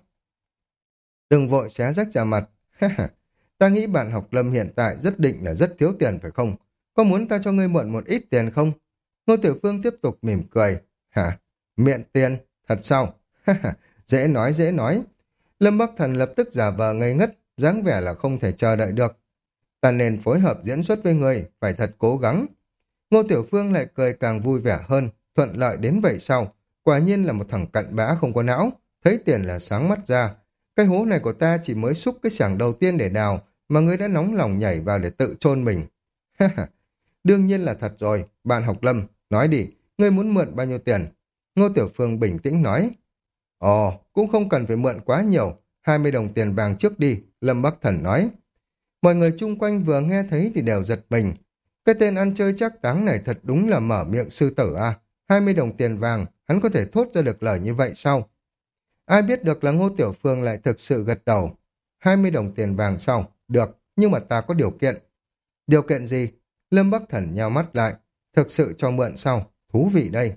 Đừng vội xé rách ra mặt. Ta nghĩ bạn học Lâm hiện tại rất định là rất thiếu tiền phải không? Có muốn ta cho ngươi mượn một ít tiền không? Ngô Tiểu Phương tiếp tục mỉm cười. Hả? Miệng tiền? Thật sao? Dễ nói dễ nói. Lâm Bắc Thần lập tức giả vờ ngây ngất, dáng vẻ là không thể chờ đợi được. Ta nên phối hợp diễn xuất với ngươi, phải thật cố gắng. Ngô Tiểu Phương lại cười càng vui vẻ hơn, thuận lợi đến vậy sao? Quả nhiên là một thằng cặn bã không có não, thấy tiền là sáng mắt ra. Cái hố này của ta chỉ mới xúc cái xảng đầu tiên để đào, mà ngươi đã nóng lòng nhảy vào để tự chôn mình. Đương nhiên là thật rồi, bạn học Lâm, nói đi, ngươi muốn mượn bao nhiêu tiền? Ngô Tiểu Phương bình tĩnh nói. Ồ, cũng không cần phải mượn quá nhiều, hai mươi đồng tiền vàng trước đi, Lâm Bắc Thần nói. Mọi người chung quanh vừa nghe thấy thì đều giật mình. Cái tên ăn chơi chắc táng này thật đúng là mở miệng sư tử à, hai mươi đồng tiền vàng, hắn có thể thốt ra được lời như vậy sao? Ai biết được là Ngô Tiểu Phương lại thực sự gật đầu. hai mươi đồng tiền vàng sau, được, nhưng mà ta có điều kiện. Điều kiện gì? Lâm Bắc Thần nhao mắt lại, thực sự cho mượn sau, thú vị đây.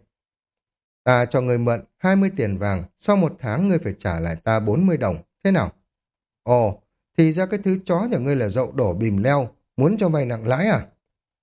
Ta cho người mượn hai mươi tiền vàng, sau một tháng ngươi phải trả lại ta bốn mươi đồng, thế nào? Ồ, thì ra cái thứ chó nhà ngươi là dậu đổ bìm leo, muốn cho vay nặng lãi à?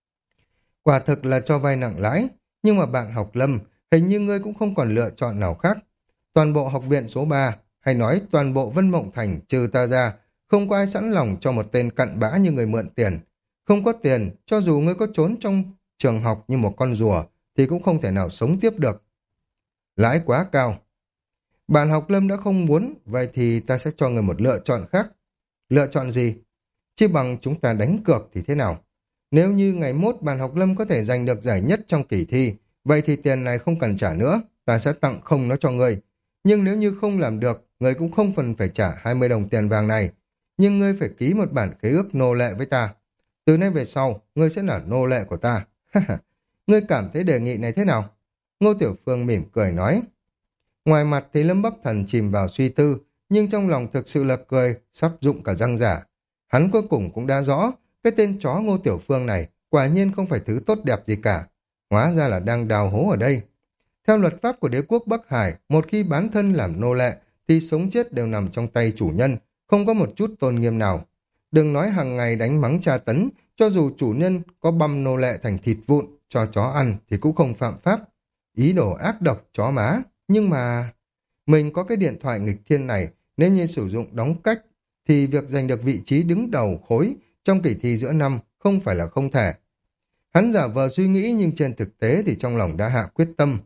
Quả thực là cho vay nặng lãi, nhưng mà bạn học Lâm, hình như ngươi cũng không còn lựa chọn nào khác. Toàn bộ học viện số ba, hay nói toàn bộ Vân Mộng Thành trừ ta ra, không có ai sẵn lòng cho một tên cặn bã như người mượn tiền. Không có tiền, cho dù ngươi có trốn trong trường học như một con rùa, thì cũng không thể nào sống tiếp được. Lãi quá cao. Bạn học Lâm đã không muốn, vậy thì ta sẽ cho người một lựa chọn khác. Lựa chọn gì? Chứ bằng chúng ta đánh cược thì thế nào? Nếu như ngày mốt bạn học Lâm có thể giành được giải nhất trong kỳ thi, vậy thì tiền này không cần trả nữa, ta sẽ tặng không nó cho người. Nhưng nếu như không làm được, người cũng không phần phải trả hai mươi đồng tiền vàng này. Nhưng ngươi phải ký một bản khế ước nô lệ với ta. Từ nay về sau, ngươi sẽ là nô lệ của ta. Ngươi cảm thấy đề nghị này thế nào? Ngô Tiểu Phương mỉm cười nói. Ngoài mặt thì Lâm Bắc Thần chìm vào suy tư, nhưng trong lòng thực sự là cười, sắp rụng cả răng giả. Hắn cuối cùng cũng đã rõ, cái tên chó Ngô Tiểu Phương này quả nhiên không phải thứ tốt đẹp gì cả. Hóa ra là đang đào hố ở đây. Theo luật pháp của đế quốc Bắc Hải, một khi bán thân làm nô lệ, thì sống chết đều nằm trong tay chủ nhân, không có một chút tôn nghiêm nào. Đừng nói hàng ngày đánh mắng tra tấn, cho dù chủ nhân có băm nô lệ thành thịt vụn cho chó ăn thì cũng không phạm pháp. Ý đồ ác độc chó má, nhưng mà... Mình có cái điện thoại nghịch thiên này, nếu như sử dụng đóng cách, thì việc giành được vị trí đứng đầu khối trong kỳ thi giữa năm không phải là không thể. Hắn giả vờ suy nghĩ nhưng trên thực tế thì trong lòng đã hạ quyết tâm.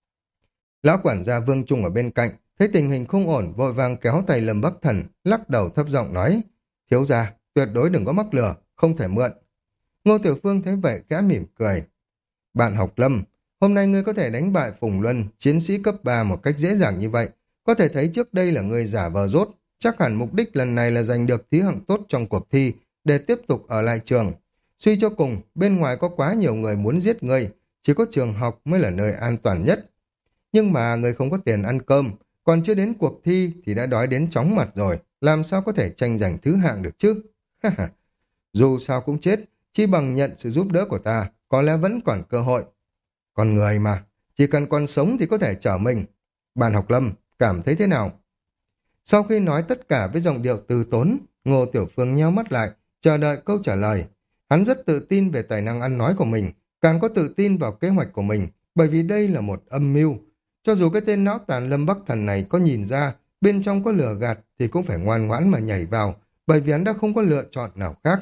Lão quản gia Vương Trung ở bên cạnh, thấy tình hình không ổn, vội vàng kéo tay Lâm Bắc Thần, lắc đầu thấp giọng nói, thiếu gia, tuyệt đối đừng có mắc lừa, không thể mượn. Ngô Tiểu Phương thấy vậy khẽ mỉm cười. Bạn học Lâm, hôm nay ngươi có thể đánh bại Phùng Luân, chiến sĩ cấp ba một cách dễ dàng như vậy. Có thể thấy trước đây là ngươi giả vờ dốt, chắc hẳn mục đích lần này là giành được thí hạng tốt trong cuộc thi, để tiếp tục ở lại trường. Suy cho cùng, bên ngoài có quá nhiều người muốn giết ngươi, chỉ có trường học mới là nơi an toàn nhất. Nhưng mà người không có tiền ăn cơm, còn chưa đến cuộc thi thì đã đói đến chóng mặt rồi, làm sao có thể tranh giành thứ hạng được chứ? Dù sao cũng chết, Chi bằng nhận sự giúp đỡ của ta, có lẽ vẫn còn cơ hội. Con người mà, chỉ cần còn sống thì có thể trở mình. Bàn học Lâm, cảm thấy thế nào? Sau khi nói tất cả với giọng điệu từ tốn, Ngô Tiểu Phương nheo mắt lại, chờ đợi câu trả lời. Hắn rất tự tin về tài năng ăn nói của mình, càng có tự tin vào kế hoạch của mình, bởi vì đây là một âm mưu. Cho dù cái tên não tàn Lâm Bắc Thần này có nhìn ra bên trong có lửa gạt thì cũng phải ngoan ngoãn mà nhảy vào, bởi vì hắn đã không có lựa chọn nào khác.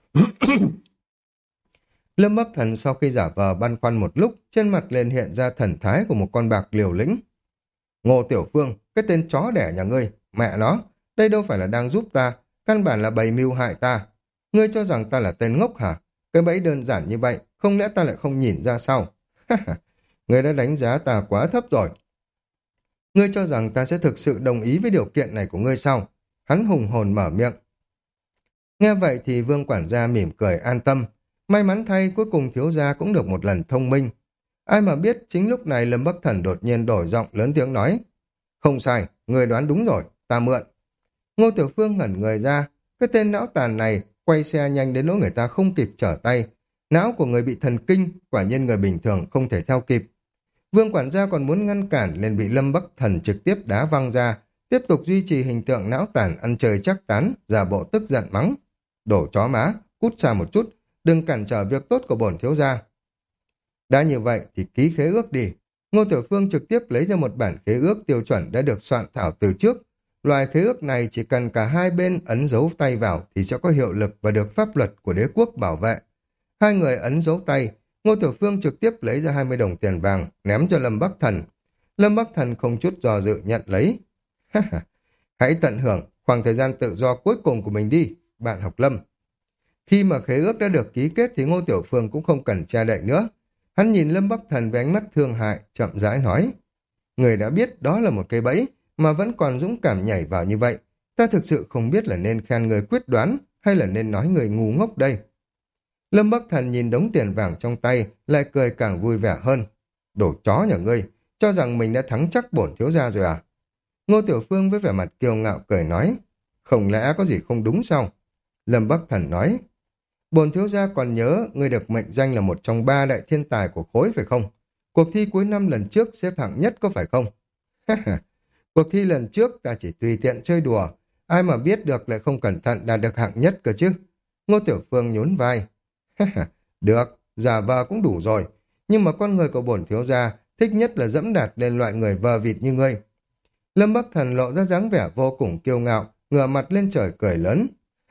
Lâm Bắc Thần sau khi giả vờ băn khoăn một lúc, trên mặt liền hiện ra thần thái của một con bạc liều lĩnh. Ngô Tiểu Phương, cái tên chó đẻ nhà ngươi, mẹ nó, đây đâu phải là đang giúp ta, căn bản là bày mưu hại ta. Ngươi cho rằng ta là tên ngốc hả? Cái bẫy đơn giản như vậy, không lẽ ta lại không nhìn ra sao? Ngươi đã đánh giá ta quá thấp rồi. Ngươi cho rằng ta sẽ thực sự đồng ý với điều kiện này của ngươi sao? Hắn hùng hồn mở miệng. Nghe vậy thì Vương quản gia mỉm cười an tâm. May mắn thay cuối cùng thiếu gia cũng được một lần thông minh. Ai mà biết chính lúc này Lâm Bắc Thần đột nhiên đổi giọng lớn tiếng nói. Không sai, người đoán đúng rồi, ta mượn. Ngô Tiểu Phương ngẩn người ra, cái tên não tàn này quay xe nhanh đến nỗi người ta không kịp trở tay. Não của người bị thần kinh, quả nhiên người bình thường không thể theo kịp. Vương quản gia còn muốn ngăn cản liền bị Lâm Bắc Thần trực tiếp đá văng ra, tiếp tục duy trì hình tượng não tàn ăn chơi chắc tán, giả bộ tức giận mắng. Đổ chó má, cút xa một chút, đừng cản trở việc tốt của bổn thiếu gia. Đã như vậy thì ký khế ước đi. Ngô Tiểu Phương trực tiếp lấy ra một bản khế ước tiêu chuẩn đã được soạn thảo từ trước. Loại khế ước này chỉ cần cả hai bên ấn dấu tay vào thì sẽ có hiệu lực và được pháp luật của đế quốc bảo vệ. Hai người ấn dấu tay, Ngô Tiểu Phương trực tiếp lấy ra hai mươi đồng tiền vàng, ném cho Lâm Bắc Thần. Lâm Bắc Thần không chút do dự nhận lấy. Hãy tận hưởng khoảng thời gian tự do cuối cùng của mình đi, bạn học Lâm. Khi mà khế ước đã được ký kết thì Ngô Tiểu Phương cũng không cần che đậy nữa. Hắn nhìn Lâm Bắc Thần với ánh mắt thương hại, chậm rãi nói. Người đã biết đó là một cây bẫy, mà vẫn còn dũng cảm nhảy vào như vậy. Ta thực sự không biết là nên khen người quyết đoán, hay là nên nói người ngu ngốc đây. Lâm Bắc Thần nhìn đống tiền vàng trong tay, lại cười càng vui vẻ hơn. Đồ chó nhà ngươi, cho rằng mình đã thắng chắc bổn thiếu gia rồi à? Ngô Tiểu Phương với vẻ mặt kiêu ngạo cười nói. Không lẽ có gì không đúng sao? Lâm Bắc Thần nói. Bổn thiếu gia còn nhớ ngươi được mệnh danh là một trong ba đại thiên tài của khối phải không? Cuộc thi cuối năm lần trước xếp hạng nhất có phải không? Cuộc thi lần trước ta chỉ tùy tiện chơi đùa, ai mà biết được lại không cẩn thận đạt được hạng nhất cơ chứ? Ngô Tiểu Phương nhún vai. Được, giả vờ cũng đủ rồi, nhưng mà con người của bổn thiếu gia thích nhất là dẫm đạp lên loại người vờ vịt như ngươi. Lâm Bắc Thần lộ ra dáng vẻ vô cùng kiêu ngạo, ngửa mặt lên trời cười lớn.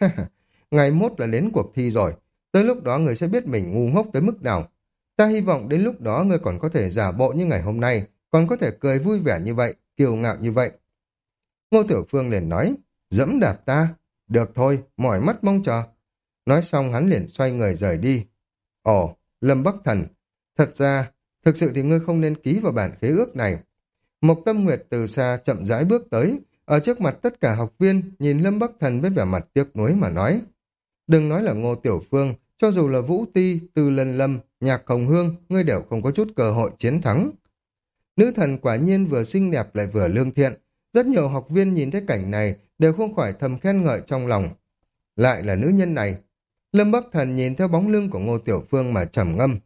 Ngày mốt là đến cuộc thi rồi, tới lúc đó người sẽ biết mình ngu ngốc tới mức nào. Ta hy vọng đến lúc đó người còn có thể giả bộ như ngày hôm nay, còn có thể cười vui vẻ như vậy, kiêu ngạo như vậy. Ngô Tiểu Phương liền nói, dẫm đạp ta, được thôi, mỏi mắt mong chờ. Nói xong hắn liền xoay người rời đi. Ồ, Lâm Bắc Thần, thật ra, thực sự thì ngươi không nên ký vào bản khế ước này. Mộc Tâm Nguyệt từ xa chậm rãi bước tới, ở trước mặt tất cả học viên nhìn Lâm Bắc Thần với vẻ mặt tiếc nuối mà nói. Đừng nói là Ngô Tiểu Phương, cho dù là Vũ Ti, Từ Lân Lâm, Nhạc Hồng Hương, ngươi đều không có chút cơ hội chiến thắng. Nữ thần quả nhiên vừa xinh đẹp lại vừa lương thiện. Rất nhiều học viên nhìn thấy cảnh này đều không khỏi thầm khen ngợi trong lòng. Lại là nữ nhân này. Lâm Bắc Thần nhìn theo bóng lưng của Ngô Tiểu Phương mà trầm ngâm.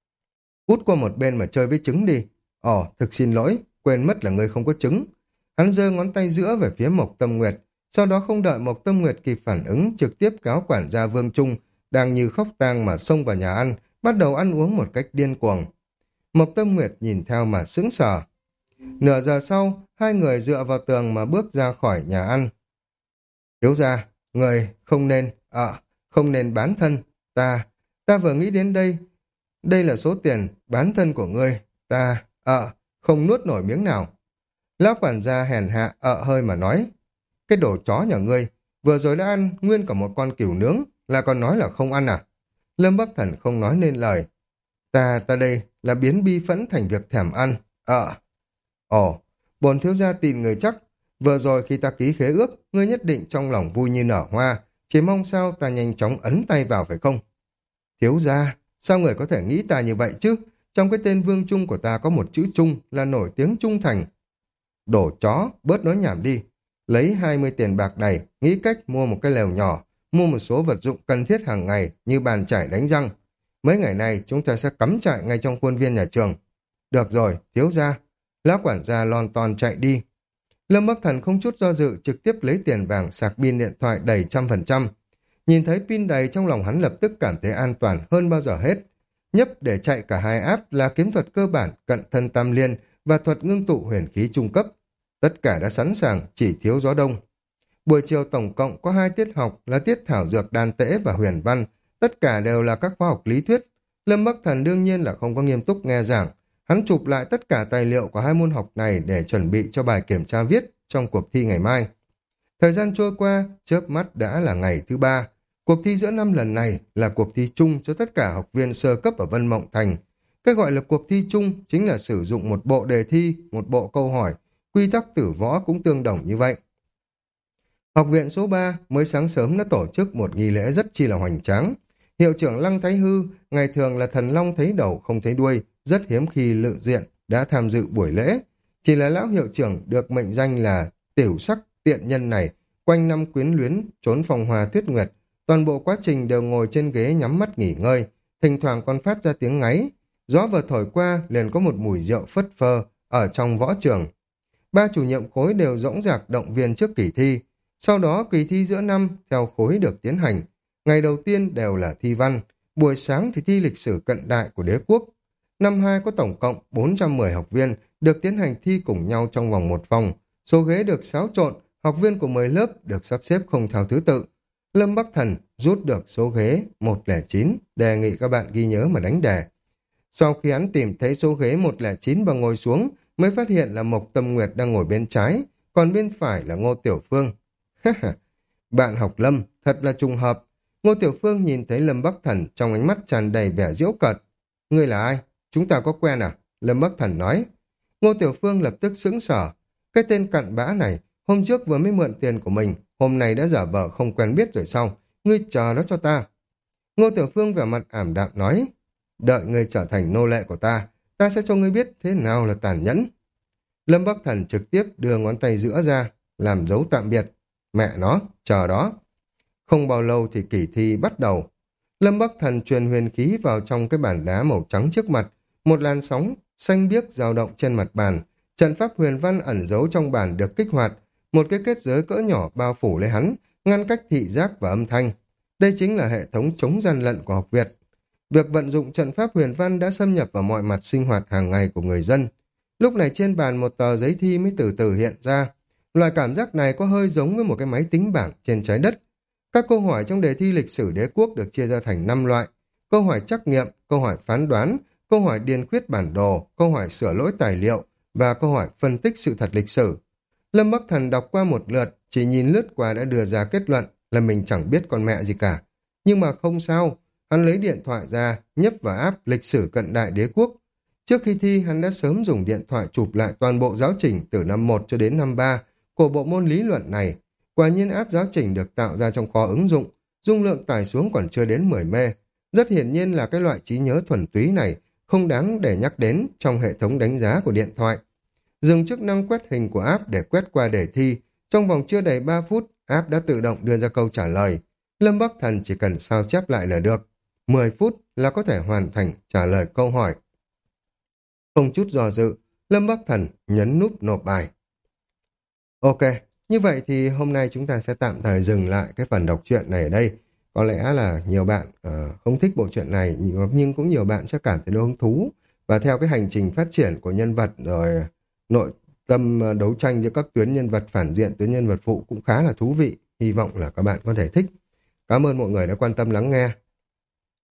Cút qua một bên mà chơi với trứng đi. Ồ, thực xin lỗi, quên mất là ngươi không có trứng. Hắn giơ ngón tay giữa về phía Mộc Tâm Nguyệt. Sau đó không đợi Mộc Tâm Nguyệt kịp phản ứng, trực tiếp cáo quản gia Vương Trung, đang như khóc tang mà xông vào nhà ăn, bắt đầu ăn uống một cách điên cuồng. Mộc Tâm Nguyệt nhìn theo mà sững sờ. Nửa giờ sau, hai người dựa vào tường mà bước ra khỏi nhà ăn. Thiếu gia, người không nên, à, không nên bán thân. Ta, ta vừa nghĩ đến đây. Đây là số tiền bán thân của ngươi. Ta, à, không nuốt nổi miếng nào. Lão quản gia hèn hạ, ợ hơi mà nói. Cái đồ chó nhà ngươi, vừa rồi đã ăn nguyên cả một con cừu nướng, là còn nói là không ăn à? Lâm Bắc Thần không nói nên lời. Ta, ta đây là biến bi phẫn thành việc thèm ăn. Ờ. Ồ, bổn thiếu gia tin người chắc. Vừa rồi khi ta ký khế ước, ngươi nhất định trong lòng vui như nở hoa. Chỉ mong sao ta nhanh chóng ấn tay vào phải không? Thiếu gia, sao người có thể nghĩ ta như vậy chứ? Trong cái tên Vương Trung của ta có một chữ Trung là nổi tiếng trung thành. Đổ chó, bớt nói nhảm đi. Lấy hai mươi tiền bạc này, nghĩ cách mua một cái lều nhỏ, mua một số vật dụng cần thiết hàng ngày như bàn chải đánh răng. Mấy ngày nay chúng ta sẽ cắm trại ngay trong khuôn viên nhà trường. Được rồi, thiếu gia. Lão quản gia lon ton chạy đi. Lâm Bắc Thần không chút do dự trực tiếp lấy tiền vàng sạc pin điện thoại đầy trăm phần trăm. Nhìn thấy pin đầy trong lòng hắn lập tức cảm thấy an toàn hơn bao giờ hết. Nhấp để chạy cả hai app là kiếm thuật cơ bản, cận thân tam liên và thuật ngưng tụ huyền khí trung cấp. Tất cả đã sẵn sàng, chỉ thiếu gió đông. Buổi chiều tổng cộng có hai tiết học là tiết thảo dược đan tễ và huyền văn, tất cả đều là các khóa học lý thuyết. Lâm Bắc Thần đương nhiên là không có nghiêm túc nghe giảng, hắn chụp lại tất cả tài liệu của hai môn học này để chuẩn bị cho bài kiểm tra viết trong cuộc thi ngày mai. Thời gian trôi qua, chớp mắt đã là ngày thứ ba. Cuộc thi giữa năm lần này là cuộc thi chung cho tất cả học viên sơ cấp ở Vân Mộng Thành. Cái gọi là cuộc thi chung chính là sử dụng một bộ đề thi, một bộ câu hỏi, quy tắc tử võ cũng tương đồng như vậy. Học viện số ba mới sáng sớm đã tổ chức một nghi lễ rất chi là hoành tráng. Hiệu trưởng Lăng Thái Hư, ngày thường là thần long thấy đầu không thấy đuôi, rất hiếm khi lự diện, đã tham dự buổi lễ. Chỉ là lão hiệu trưởng được mệnh danh là tiểu sắc tiện nhân này, quanh năm quyến luyến, trốn phong hoa tuyết nguyệt. Toàn bộ quá trình đều ngồi trên ghế nhắm mắt nghỉ ngơi, thỉnh thoảng còn phát ra tiếng ngáy. Gió vừa thổi qua liền có một mùi rượu phất phơ ở trong võ trường. Ba chủ nhiệm khối đều dõng dạc động viên trước kỳ thi. Sau đó kỳ thi giữa năm theo khối được tiến hành. Ngày đầu tiên đều là thi văn, buổi sáng thì thi lịch sử cận đại của đế quốc. Năm hai có tổng cộng bốn trăm mười học viên được tiến hành thi cùng nhau trong vòng một vòng. Số ghế được xáo trộn, học viên của mười lớp được sắp xếp không theo thứ tự. Lâm Bắc Thần rút được số ghế một không chín, đề nghị các bạn ghi nhớ mà đánh đề. Sau khi hắn tìm thấy số ghế một không chín và ngồi xuống, mới phát hiện là Mộc Tâm Nguyệt đang ngồi bên trái, còn bên phải là Ngô Tiểu Phương. Bạn học Lâm, thật là trùng hợp. Ngô Tiểu Phương nhìn thấy Lâm Bắc Thần trong ánh mắt tràn đầy vẻ giễu cợt. Ngươi là ai? Chúng ta có quen à? Lâm Bắc Thần nói. Ngô Tiểu Phương lập tức sững sờ. Cái tên cặn bã này, hôm trước vừa mới mượn tiền của mình, hôm nay đã giả vờ không quen biết rồi sao? Ngươi chờ đó cho ta. Ngô Tiểu Phương vẻ mặt ảm đạm nói. Đợi ngươi trở thành nô lệ của ta, ta sẽ cho ngươi biết thế nào là tàn nhẫn. Lâm Bắc Thần trực tiếp đưa ngón tay giữa ra, làm dấu tạm biệt. Mẹ nó, chờ đó. Không bao lâu thì kỳ thi bắt đầu. Lâm Bắc Thần truyền huyền khí vào trong cái bàn đá màu trắng trước mặt. Một làn sóng xanh biếc dao động trên mặt bàn. Trận pháp huyền văn ẩn giấu trong bàn được kích hoạt. Một cái kết giới cỡ nhỏ bao phủ lấy hắn, ngăn cách thị giác và âm thanh. Đây chính là hệ thống chống gian lận của học viện. Việc vận dụng trận pháp huyền văn đã xâm nhập vào mọi mặt sinh hoạt hàng ngày của người dân. Lúc này trên bàn một tờ giấy thi mới từ từ hiện ra. Loại cảm giác này có hơi giống với một cái máy tính bảng trên trái đất. Các câu hỏi trong đề thi lịch sử đế quốc được chia ra thành năm loại. Câu hỏi trắc nghiệm, câu hỏi phán đoán, câu hỏi điền khuyết bản đồ, câu hỏi sửa lỗi tài liệu và câu hỏi phân tích sự thật lịch sử. Lâm Bắc Thần đọc qua một lượt, chỉ nhìn lướt qua đã đưa ra kết luận là mình chẳng biết con mẹ gì cả. Nhưng mà không sao, hắn lấy điện thoại ra, nhấp vào app lịch sử cận đại đế quốc. Trước khi thi, hắn đã sớm dùng điện thoại chụp lại toàn bộ giáo trình từ năm một cho đến năm ba của bộ môn lý luận này. Quả nhiên app giáo trình được tạo ra trong kho ứng dụng, dung lượng tải xuống còn chưa đến mười mê. Rất hiển nhiên là cái loại trí nhớ thuần túy này không đáng để nhắc đến trong hệ thống đánh giá của điện thoại. Dùng chức năng quét hình của app để quét qua đề thi, trong vòng chưa đầy ba phút, app đã tự động đưa ra câu trả lời. Lâm Bắc Thần chỉ cần sao chép lại là được. mười phút là có thể hoàn thành trả lời câu hỏi. Không chút do dự, Lâm Bắc Thần nhấn nút nộp bài. Ok, như vậy thì hôm nay chúng ta sẽ tạm thời dừng lại cái phần đọc truyện này ở đây. Có lẽ là nhiều bạn uh, không thích bộ truyện này, nhưng cũng nhiều bạn sẽ cảm thấy hứng thú. Và theo cái hành trình phát triển của nhân vật rồi nội tâm đấu tranh giữa các tuyến nhân vật phản diện, tuyến nhân vật phụ cũng khá là thú vị. Hy vọng là các bạn có thể thích. Cảm ơn mọi người đã quan tâm lắng nghe.